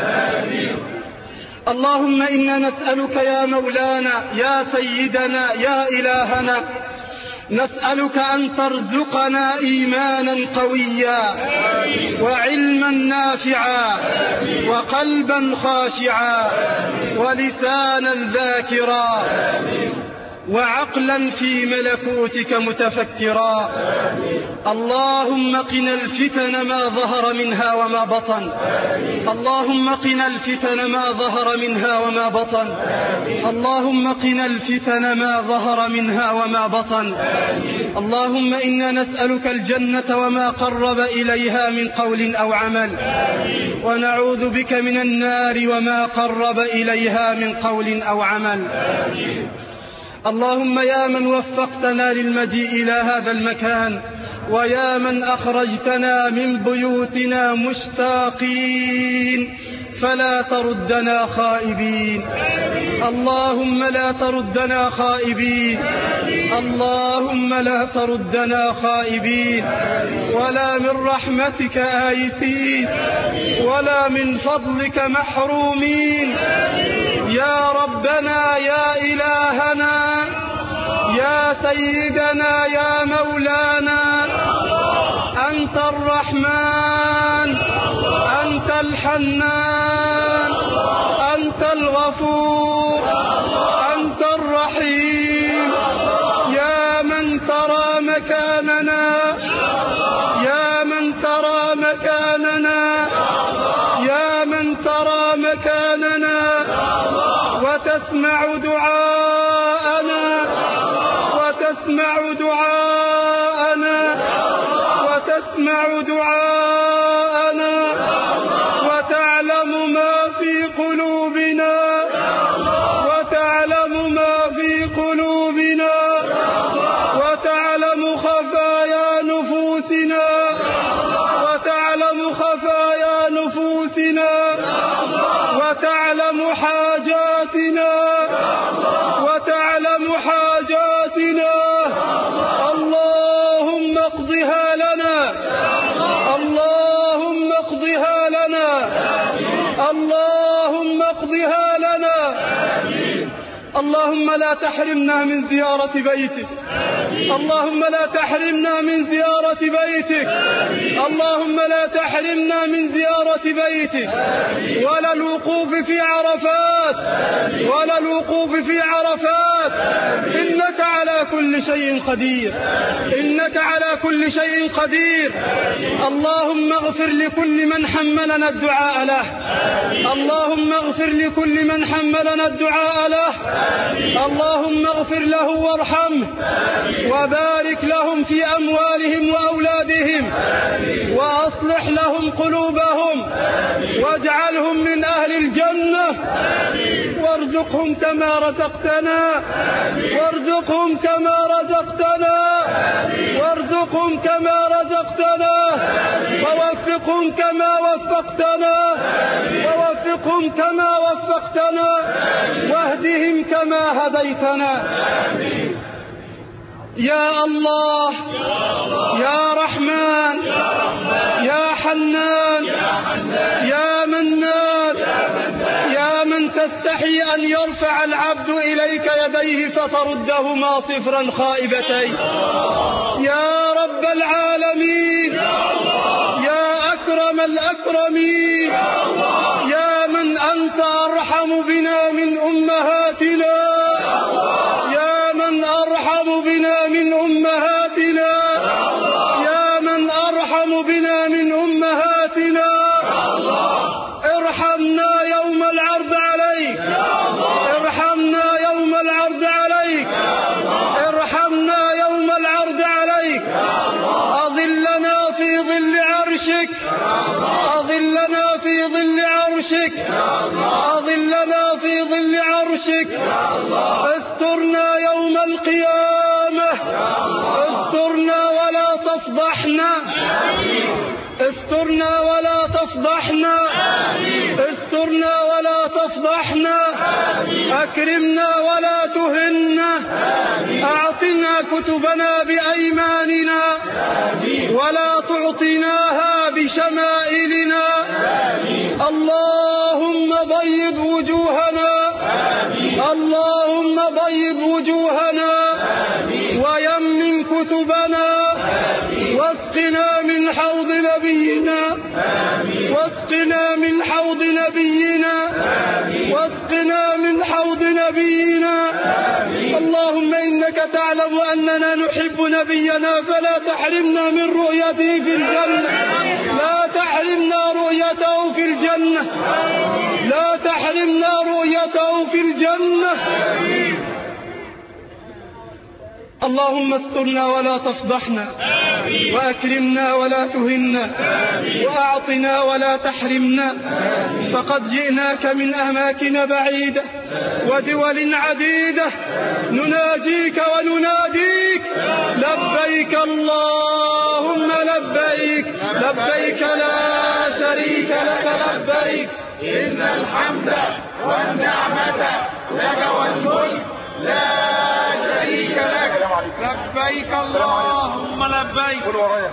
اللهم إنا نسألك يا مولانا يا سيدنا يا إلهنا، نسألك أن ترزقنا إيمانا قويا وعلما نافعا وقلبا خاشعا ولسانا ذاكرا وعقلا في ملكوتك متفكرا. اللهم قنا الفتن ما ظهر منها وما بطن. اللهم قنا الفتن ما ظهر منها وما بطن. اللهم قنا الفتن ما ظهر منها وما بطن. اللهم إنا نسألك الجنة وما قرب إليها من قول أو عمل، ونعوذ بك من النار وما قرب إليها من قول أو عمل. اللهم يا من وفقتنا للمجيء إلى هذا المكان، ويا من أخرجتنا من بيوتنا مشتاقين، فلا تردنا خائبين. اللهم لا تردنا خائبين. اللهم لا تردنا خائبين، ولا من رحمتك آيسين، ولا من فضلك محرومين. يا ربنا يا إلهنا يا سيدنا يا مولانا، أنت الرحمن، أنت الحنان، أنت الغفور، أنت الرحيم. يا من ترى مكاننا، يا من ترى مكاننا، يا من ترى مكاننا وتسمع دعاءنا، وتسمع دعاءنا، وتسمع دعاءنا، وتعلم ما في قلوبنا، وتعلم ما في قلوبنا، وتعلم خفايا نفوسنا، وتعلم خفايا نفوسنا، وتعلم حاجاتنا، وتعلم حاجاتنا. اللهم اقضها لنا، اللهم اقضها لنا، اللهم اقضها لنا. اللهم لا تحرمنا من زيارة بيتك، اللهم لا تحرمنا من زيارة بيتك، اللهم لا تحرمنا من زيارة بيتك، ولا الوقوف في عرفات، ولا الوقوف والوقوف في عرفات. إنك على كل شيء قدير، إنك على كل شيء قدير. اللهم اغفر لكل من حملنا الدعاء له، اللهم اغفر لكل من حملنا الدعاء له، اللهم اغفر له وارحمه وبارك لهم في أموالهم وأولادهم وأصلح لهم قلوبهم واجعلهم من أهل الجنة، وارزقهم كما رزقتنا، وارزقهم كما رزقتنا، وارزقهم كما رزقتنا، ووفقهم كما وفقتنا، ووفقهم كما وفقتنا، واهدهم كما هديتنا. يا الله يا رحمن يا حنان يا منان، يا من تستحي أن يرفع العبد إليك يديه فتردهما صفرا خائبتين. يا رب العالمين، يا أكرم الأكرمين، يا من أنت أرحم بنا من أمهاتنا، يا من أرحم بنا من أمهاتنا، يا من أرحم بنا من أمهاتنا. ارحمنا يوم العرض عليك، ارحمنا يوم العرض عليك، ارحمنا يوم العرض عليك. أظلنا في ظل عرشك، أظلنا في ظل عرشك، أظلنا في ظل عرشك. استرنا يوم القيامة، استرنا ولا تفضحنا، استرنا ولا تفضحنا، استرنا ولا تفضحنا، أكرمنا ولا تهنا. أعطنا كتبنا بأيماننا ولا تعطناها بشمائلنا. اللهم بيض وجوهنا، اللهم بيض وجوهنا ويمن كتبنا، واسقنا من حوض نبينا، واسقنا من حوض نبينا، واسقنا من حوض نبينا. اللهم إنك تعلم أننا نحب نبينا فلا تحرمنا من رؤيته في الجنة، لا تحرمنا رؤيته في الجنة، لا تحرمنا رؤيته في الجنة. اللهم استرنا ولا تفضحنا، وأكرمنا ولا تهنا، وأعطنا ولا تحرمنا. فقد جئناك من أماكن بعيدة ودول عديدة نناجيك ونناديك. لبيك اللهم لبيك، لبيك لا شريك لك لبيك، إن الحمد والنعمة لك والملك لا شريك لك. لبيك اللهم لبيك،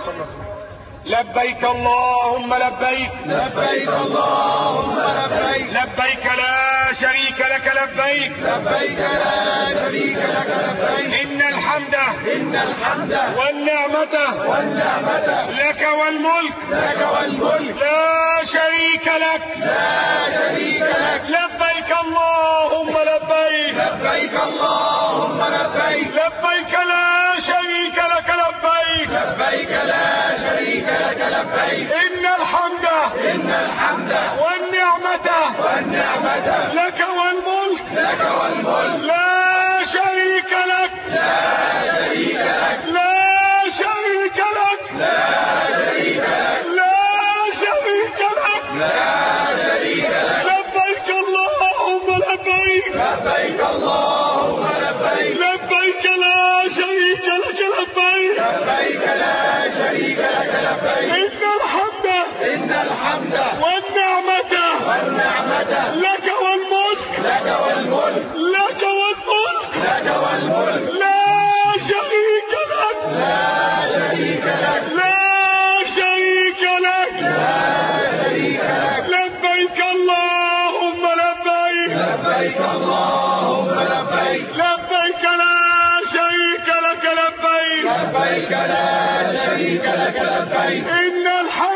لبيك اللهم لبيك، لبيك اللهم لبيك، لبيك لا شريك لك لبيك، لبيك لا شريك لك لبيك. إن الحمد، إن الحمد والنعمة، والنعمة لك والملك، لك والملك لا شريك لك، لا شريك لك. لبيك اللهم لبيك، لبيك اللهم لبيك، لبيك لا شريك لك لبيك، لبيك لا شريك لك لبيك. إن الحمد، إن الحمد والنعمة، والنعمة لك والملك، لك والملك لا شريك لك، لا شريك لك، لا شريك لك، لا شريك لك، لا شريك لك، لا شريك لك. لبيك اللهم لبيك، لبيك اللهم لبيك، لبيك لا شريك لك لبيك، لبيك لا شريك لك لبيك. إن الحمد، إن الحمد والنعمة، والنعمة لك والملك، لك والملك، لك والملك، لك والملك لا شريك لك، لا شريك لك، لا شريك لك، لا شريك لك. لبيك اللهم لبيك، لبيك اللهم لبيك، لبيك لا شريك لك لبيك، لبيك لا شريك لك لبيك. إن الحمد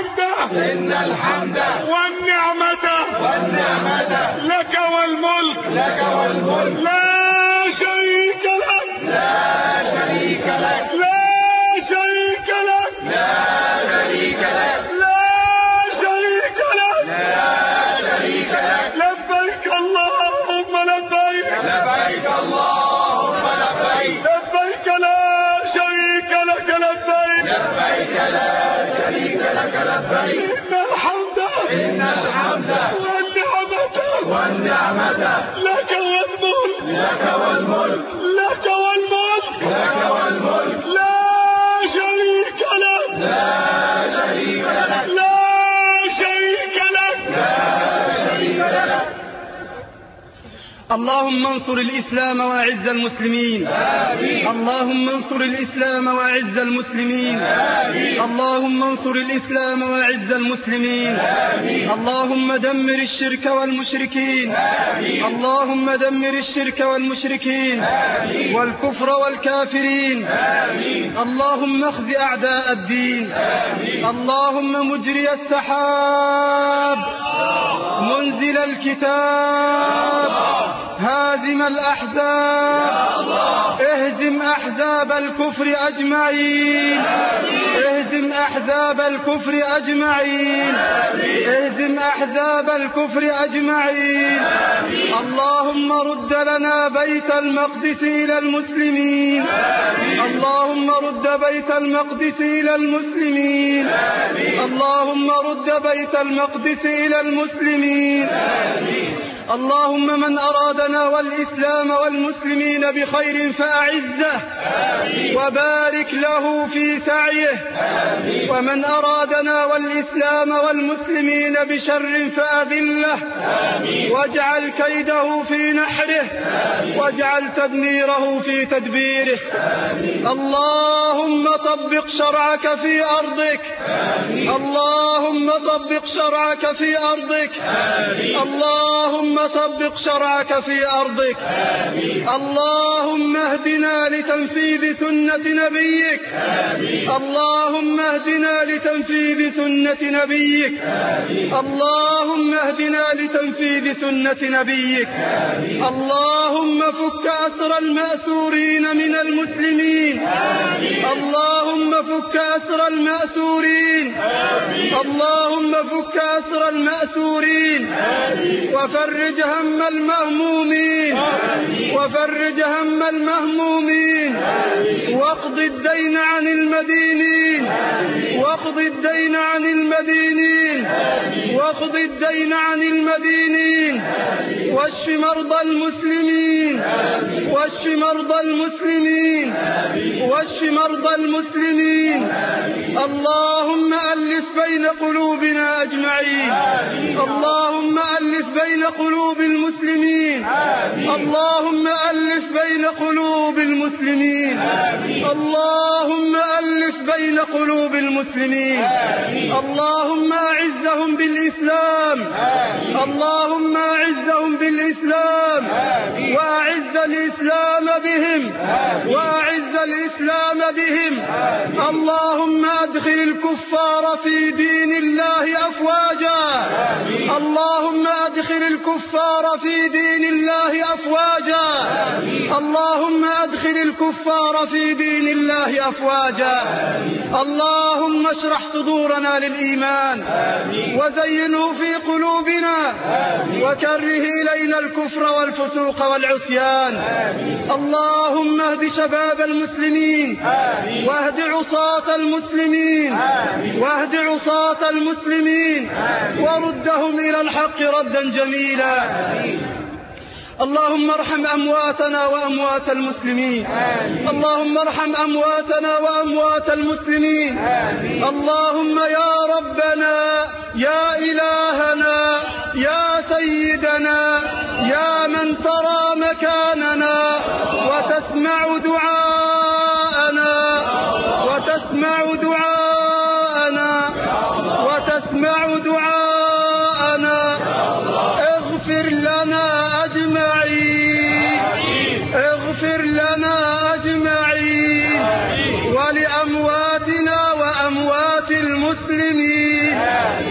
إن الحمد والنعمة والنعمة لك والملك لك والملك لا شريك لك لا شريك لك لا شريك لك لا شريك لك لا شريك لك لا شريك لك لبيك اللهم لبيك لبيك اللهم لبيك لبيك لا شريك لك لبيك لبيك لا شريك لك لبيك إن الحمد إن الحمد والنعمة والنعمة لك والملك لك والملك لك والملك لك والملك لا شريك لك لا شريك لك لا شريك لك لا شريك لك. اللهم انصر الإسلام وأعز المسلمين. آمين. اللهم انصر الإسلام وأعز المسلمين. آمين. اللهم انصر الإسلام وأعز المسلمين. آمين. اللهم دمر الشرك والمشركين. آمين. اللهم دمر الشرك والمشركين. آمين. والكفر والكافرين. آمين. اللهم اخز أعداء الدين. آمين. اللهم مجري السحاب منزل الكتاب هازم الأحزاب اهزم أحزاب الكفر أجمعين. اهزم أحزاب الكفر أجمعين. اهزم أحزاب الكفر أجمعين. اللهم رد لنا بيت المقدس إلى المسلمين. اللهم رد بيت المقدس إلى المسلمين. اللهم رد بيت المقدس إلى المسلمين. اللهم من أرادنا والإسلام والمسلمين بخير فأعزه وبارك له في سعيه. ومن أرادنا والإسلام والمسلمين بشر فأذله واجعل كيده في نحره واجعل تدميره في تدبيره. اللهم طبق شرعك في أرضك. اللهم طبق شرعك في أرضك. اللهم طبق شرعك في أرضك. اللهم اهدنا لتنفيذ سنة نبيك. اللهم اهدنا لتنفيذ سنة نبيك. اللهم اهدنا لتنفيذ سنة نبيك. اللهم فك أسر المأسورين من المسلمين. اللهم فك أسر المأسورين. اللهم فك أسر المأسورين وفرج هم المهمومين. وفرج هم المهمومين. واقض الدين عن المدينين. واقض الدين عن المدينين. واقض الدين عن المدينين. واشف مرضى المسلمين. واشف مرضى المسلمين. واشف مرضى المسلمين. اللهم ألف بين قلوبنا أجمعين. اللهم ألف بين قلوب المسلمين. اللهم ألف بين قلوب المسلمين. اللهم ألف بين قلوب المسلمين. اللهم أعزهم بالإسلام. اللهم أعزهم بالإسلام وأعز الإسلام بهم. وأعز الإسلام بهم. اللهم أدخل الكفار في دين الله أفواجا. اللهم أدخل الكفار في دين الله أفواجا. اللهم أدخل الكفار في دين الله أفواجا. اللهم اشرح صدورنا للإيمان وزينه في قلوبنا وكره إلينا الكفر والفسوق والعصيان. اللهم اهد شباب المسلمين واهد عصاة المسلمين واهد عصاة المسلمين وردهم إلى الحق ردا جميلا. اللهم ارحم أمواتنا وأموات المسلمين. اللهم ارحم أمواتنا وأموات المسلمين. اللهم يا ربنا يا إلهنا يا سيدنا يا من ترى مكاننا وتسمع دعاءنا وتسمع دعاءنا وتسمع دعاءنا. اغفر لنا أجمعين. اغفر لنا أجمعين ولأمواتنا وأموات المسلمين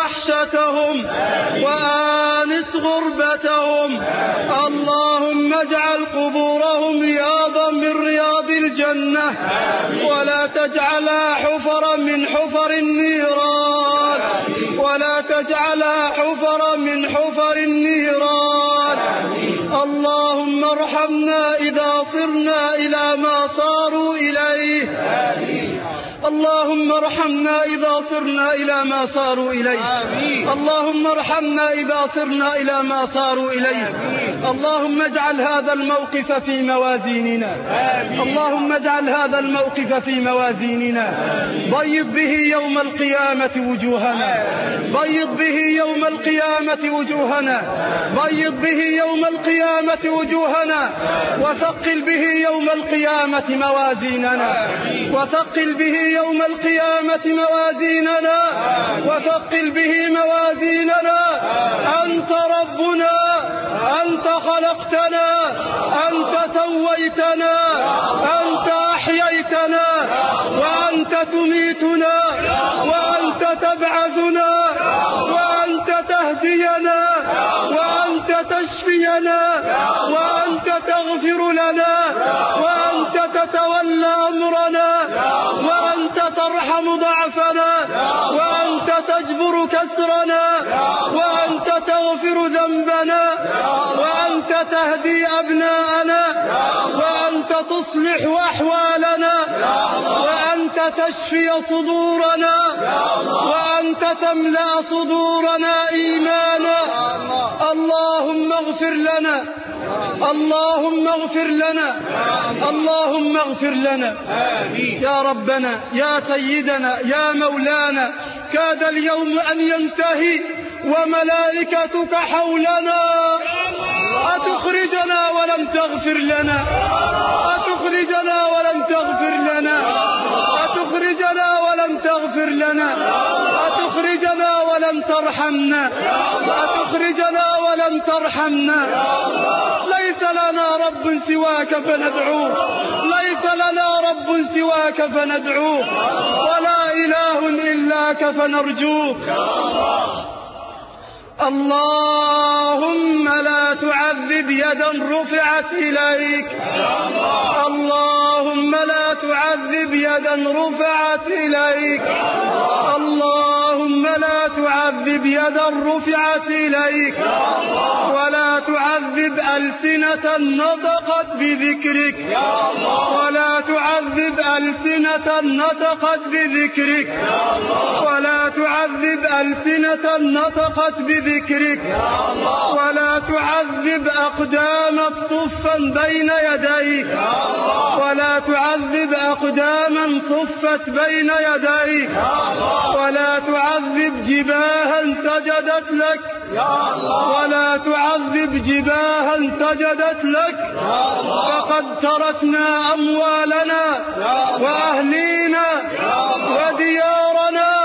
وحشتهم وآنس غربتهم. اللهم اجعل قبورهم رياضا من رياض الجنة ولا تجعلها حفرا من حفر النيران ولا تجعلها حفرا من حفر النيران. اللهم ارحمنا إذا صرنا إلى ما صاروا إليه. اللهم ارحمنا إذا صرنا إلى ما صاروا إليه. اللهم ارحمنا إذا صرنا إلى ما صاروا إليه. اللهم اجعل هذا الموقف في موازيننا. اللهم اجعل هذا الموقف في موازيننا. بيض به يوم القيامة وجوهنا. بيض به يوم القيامة وجوهنا. بيض به يوم القيامة وجوهنا. وثقل به يوم القيامة موازيننا. وثقل به يوم القيامة موازيننا. وثقل به موازيننا. أنت ربنا، أنت خلقتنا، أنت سويتنا، أنت أحييتنا، وأنت تميتنا، وأنت تبعثنا، وأنت تهدينا، وأنت تشفينا، وأنت تغفر لنا، وأنت تتولى أمرنا، وأنت ترحم ضعفنا، وأنت تجبر كسرنا، وأنت تغفر ذنبنا، وأنت تهدي أبناءنا، وأنت تصلح أحوالنا، وأنت تشفي صدورنا، وأنت تملأ صدورنا إيمانا. اللهم اغفر لنا، اللهم اغفر لنا، اللهم اغفر لنا. يا ربنا، يا سيدنا، يا مولانا، كاد اليوم أن ينتهي وملائكتك حولنا. أتخرجنا ولم تغفر لنا؟ أتخرجنا ولم تغفر لنا؟ أتخرجنا ولم تغفر لنا؟ أتخرجنا ولم ترحمنا؟ أتخرجنا ولم ترحمنا؟ ليس لنا رب سواك فندعوه، ليس لنا رب سواك فندعوه، ولا إله إلاك فنرجوه. اللهم لا تعذب يدا رفعت إليك. اللهم لا تعذب يدا رفعت إليك. اللهم لا تعذب يدا رفعت إليك، ولا تعذب ألسنة نطقت بذكرك، ولا تعذب ألسنة نطقت بذكرك، ولا تعذب ألسنة نطقت بذكرك، ولا تعذب أقداما صفا بين يديك، ولا تعذب أقداما صفت بين يديك، ولا تعذب جباها سجدت لك، ولا تعذب جباها سجدت لك. فقد تركنا أموالنا وأهلينا وديارنا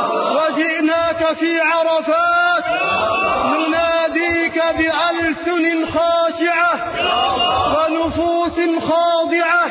وجئناك في عرفات نناديك بألسن خاشعة ونفوس خاضعة،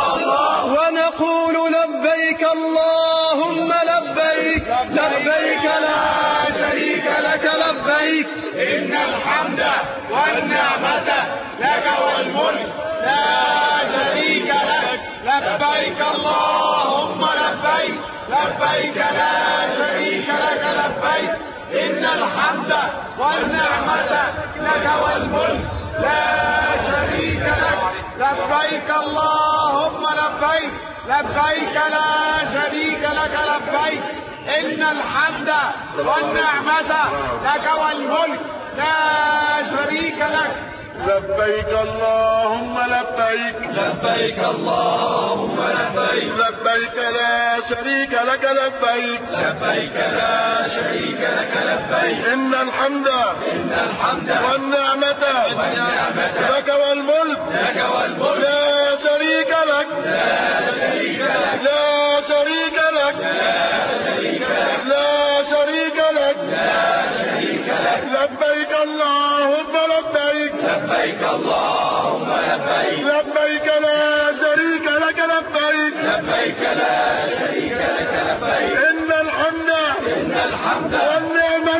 ونقول لبيك اللهم لبيك، لبيك لا شريك لك لبيك، إن الحمد والنعمة لك والملك لا شريك لك. لبيك اللهم لبيك، لبيك لا شريك لك لبيك، إن الحمد والنعمة لك والملك لا شريك لك. لبيك اللهم لبيك، لبيك لا شريك لك لبيك، إن الحمد والنعمة لك والملك لا شريك لك. لبيك اللهم لبيك، لبيك اللهم لبيك، لبيك لا شريك لك لبيك، لبيك لا شريك لك لبيك، إن الحمد إن الحمد والنعمة والنعمة لك والملك لك والملك لا شريك لك، لا شريك لك، لا شريك لك، لا شريك لك، لا شريك لك، لا شريك لك. لبيك اللهم لبيك، لبيك اللهم لبيك، لبيك لا شريك لك لبيك، لبيك لا شريك لك لبيك، إن الحمد إن الحمد والنعمة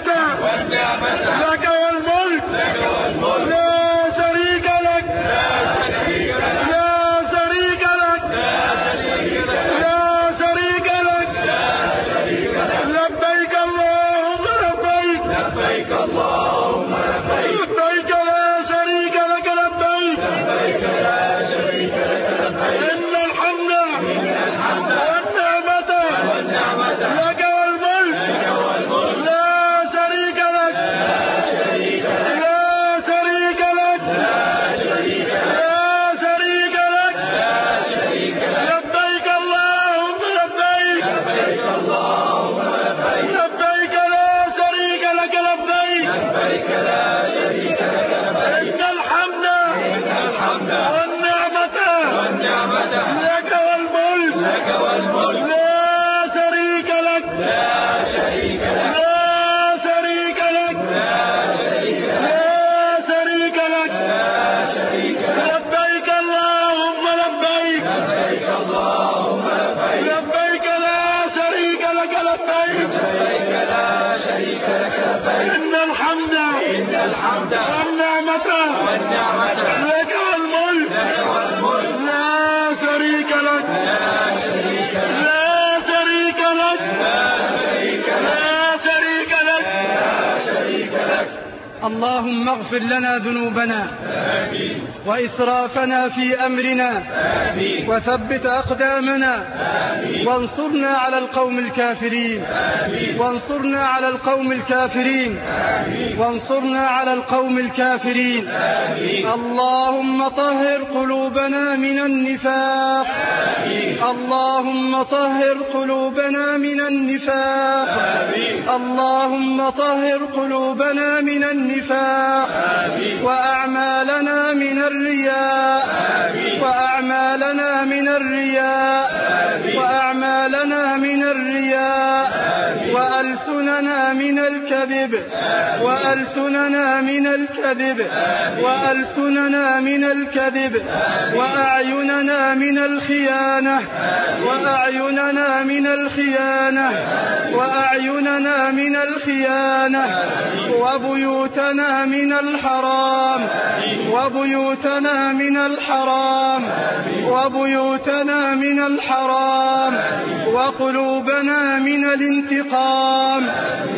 شريك لك لبيك إن الحمد إن الحمد والنعمة والنعمة لك والملك لك والملك لا شريك لك لا شريك لك لا شريك لك لا شريك لك لا شريك لك لا شريك لك. اللهم اغفر لنا ذنوبنا آمين وإسرافنا في أمرنا آمين وثبت أقدامنا آمين وانصرنا على القوم الكافرين آمين وانصرنا على القوم الكافرين آمين وانصرنا على القوم الكافرين آمين اللهم طهر قلوبنا من النفاق آمين اللهم طهر قلوبنا من النفاق آمين اللهم طهر قلوبنا من النفاق آمين وأعمالنا من الرياء آمين وأعمالنا من الرياء آمين وأعمالنا من الرياء آمين وألسننا من الكذب وألسننا من الكذب وألسننا من الكذب وأعيننا من الخيانة وأعيننا من الخيانة وأعيننا من الخيانة وبيوتنا من الحرام وبيوتنا من الحرام وبيوتنا من الحرام وقلوبنا من الانتقام.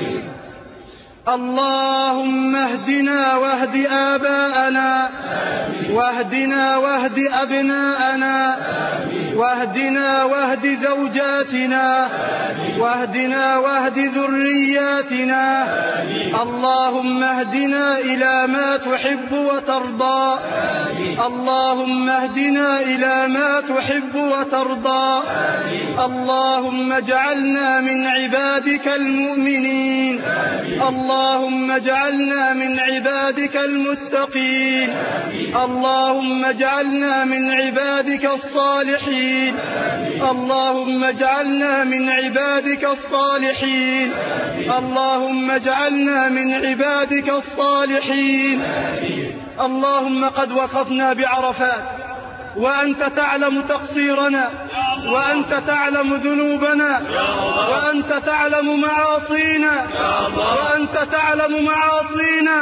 اللهم اهدنا واهد آباءنا واهدنا واهد أبناءنا واهدنا واهد زوجاتنا واهدنا واهد ذرياتنا. اللهم اهدنا إلى ما تحب وترضى اللهم اهدنا إلى ما تحب وترضى. اللهم اجعلنا من عبادك المؤمنين اللهم اجعلنا من عبادك المتقين اللهم اجعلنا من عبادك الصالحين اللهم اجعلنا من عبادك الصالحين اللهم اجعلنا من عبادك الصالحين. اللهم قد وقفنا بعرفات وأنت تعلم تقصيرنا وأنت تعلم ذنوبنا وأنت تعلم معاصينا وأنت تعلم معاصينا.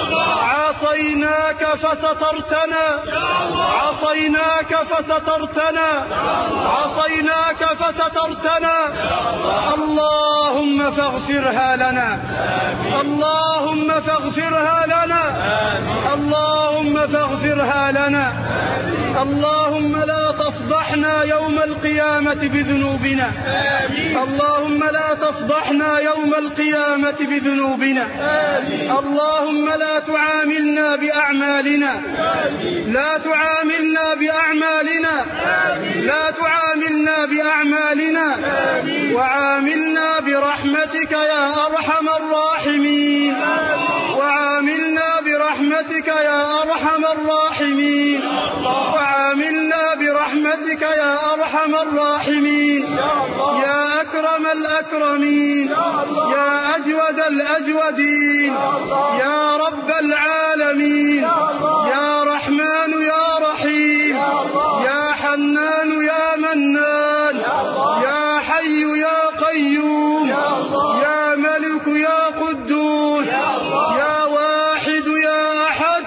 عصيناك فسترتنا عصيناك فسترتنا عصيناك فسترتنا. اللهم فاغفرها لنا اللهم فاغفرها لنا اللهم فاغفرها لنا. اللهم لا تفضحنا يوم القيامة بذنوبنا اللهم لا تفضحنا يوم القيامة بذنوبنا. اللهم لا تعاملنا بأعمالنا لا تعاملنا بأعمالنا لا تعاملنا بأعمالنا وعاملنا برحمتك يا أرحم الراحمين وعاملنا برحمتك يا أرحم الراحمين وعاملنا برحمتك يا أرحم الراحمين يا أكرم الأكرمين يا أجود الأجودين يا رب العالمين يا رحمن يا رحيم يا حنان يا منان يا حي يا قيوم يا ملك يا قدوس يا واحد يا أحد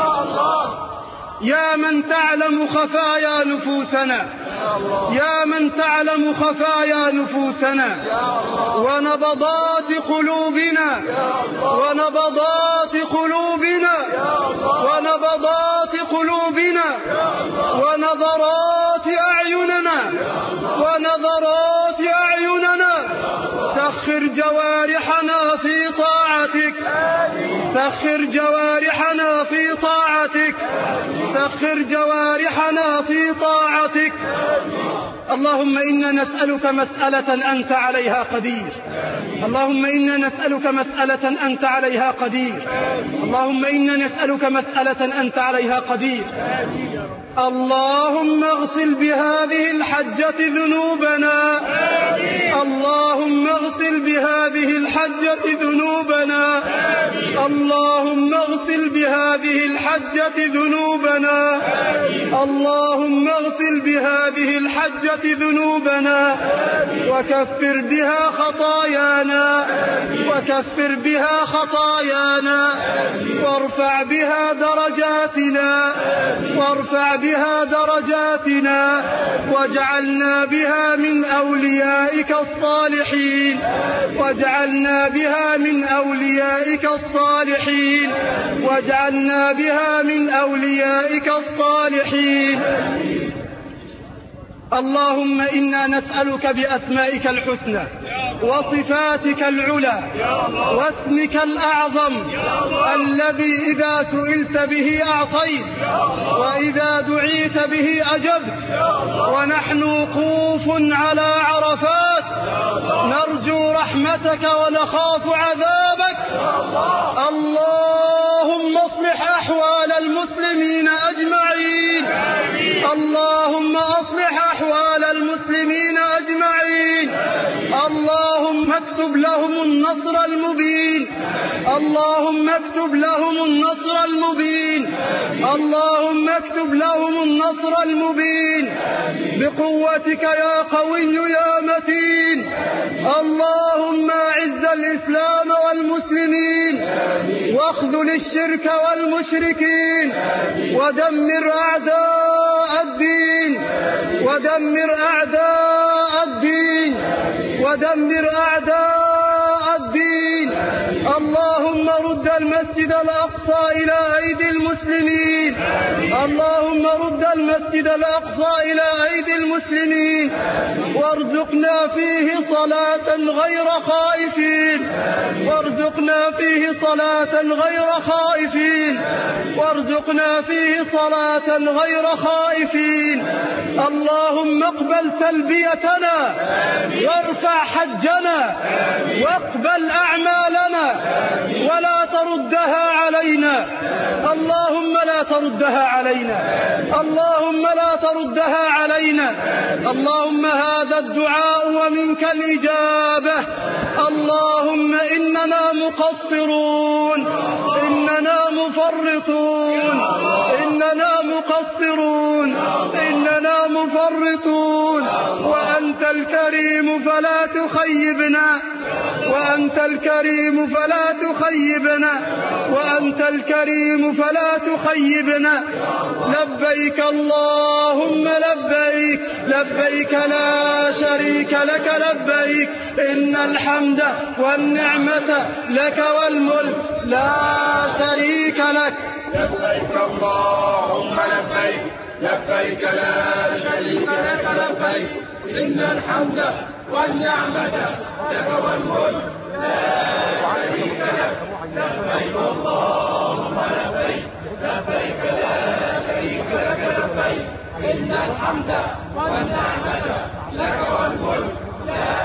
يا من تعلم خفايا نفوسنا يا من تعلم خفايا نفوسنا ونبضات قلوبنا ونبضات قلوبنا ونبضات قلوبنا ونظرات أعيننا ونظرات أعيننا. سخر جوارحنا في طاعتك سخر جوارحنا في طاعتك سخر جوارحنا في طاعتك. اللهم إنا نسألك مسألة أنت عليها قدير اللهم إنا نسألك مسألة أنت عليها قدير اللهم إنا نسألك مسألة أنت عليها قدير. اللهم اغسل بهذه الحجة ذنوبنا اللهم اغسل بهذه الحجة ذنوبنا اللهم اغسل بهذه الحجة ذنوبنا اللهم اغسل بهذه الحجة ذنوبنا وكفر بها خطايانا وكفر بها خطايانا وارفع بها درجاتنا وارفع بها درجاتنا واجعلنا بها من أوليائك الصالحين واجعلنا بها من أوليائك الصالحين واجعلنا بها من أوليائك الصالحين. اللهم إنا نسألك بأسمائك الحسنى وصفاتك العلى واسمك الأعظم الذي إذا سئلت به أعطيت وإذا دعيت به أجبت ونحن وقوف على عرفات نرجو رحمتك ونخاف عذابك. اللهم اصلح أحوال المسلمين أجمعين اللهم أصلح أحوال المسلمين أجمعين اللهم اكتب لهم النصر المبين اللهم اكتب لهم النصر المبين اللهم اكتب لهم النصر المبين بقوتك يا قوي يا متين. اللهم أعز الإسلام والمسلمين واخذل الشرك والمشركين ودمر أعداء الدين ودمر أعداء الدين ودمر أعداء الدين. اللهم رد المسجد الأقصى إلى أيدي المسلمين اللهم رد المسجد الأقصى إلى أيدي المسلمين وارزقنا فيه صلاة غير خائفين وارزقنا فيه صلاة غير خائفين وارزقنا فيه صلاة غير خائفين. اللهم اقبل تلبيتنا وارفع حجنا واقبل أعمالنا ولا تردها علينا اللهم لا تردها علينا اللهم لا تردها علينا. اللهم هذا الدعاء ومنك الإجابة. اللهم إننا مقصرون إننا مفرطون إننا مقصرون إننا مفرطون وأنت الكريم فلا تخيبنا وأنت الكريم فلا تخيبنا وأنت الكريم فلا تخيبنا. لبيك اللهم لبيك لبيك لا شريك لك لبيك إن الحمد والنعمة لك والملك لا شريك لك. لبيك اللهم لبيك لبيك لا شريك لك لبيك إن الحمد والنعمة لك والملك لا شريك لك. لبيك اللهم لبيك لبيك لا شريك لك لبيك إن الحمد والنعمة لك والملك لا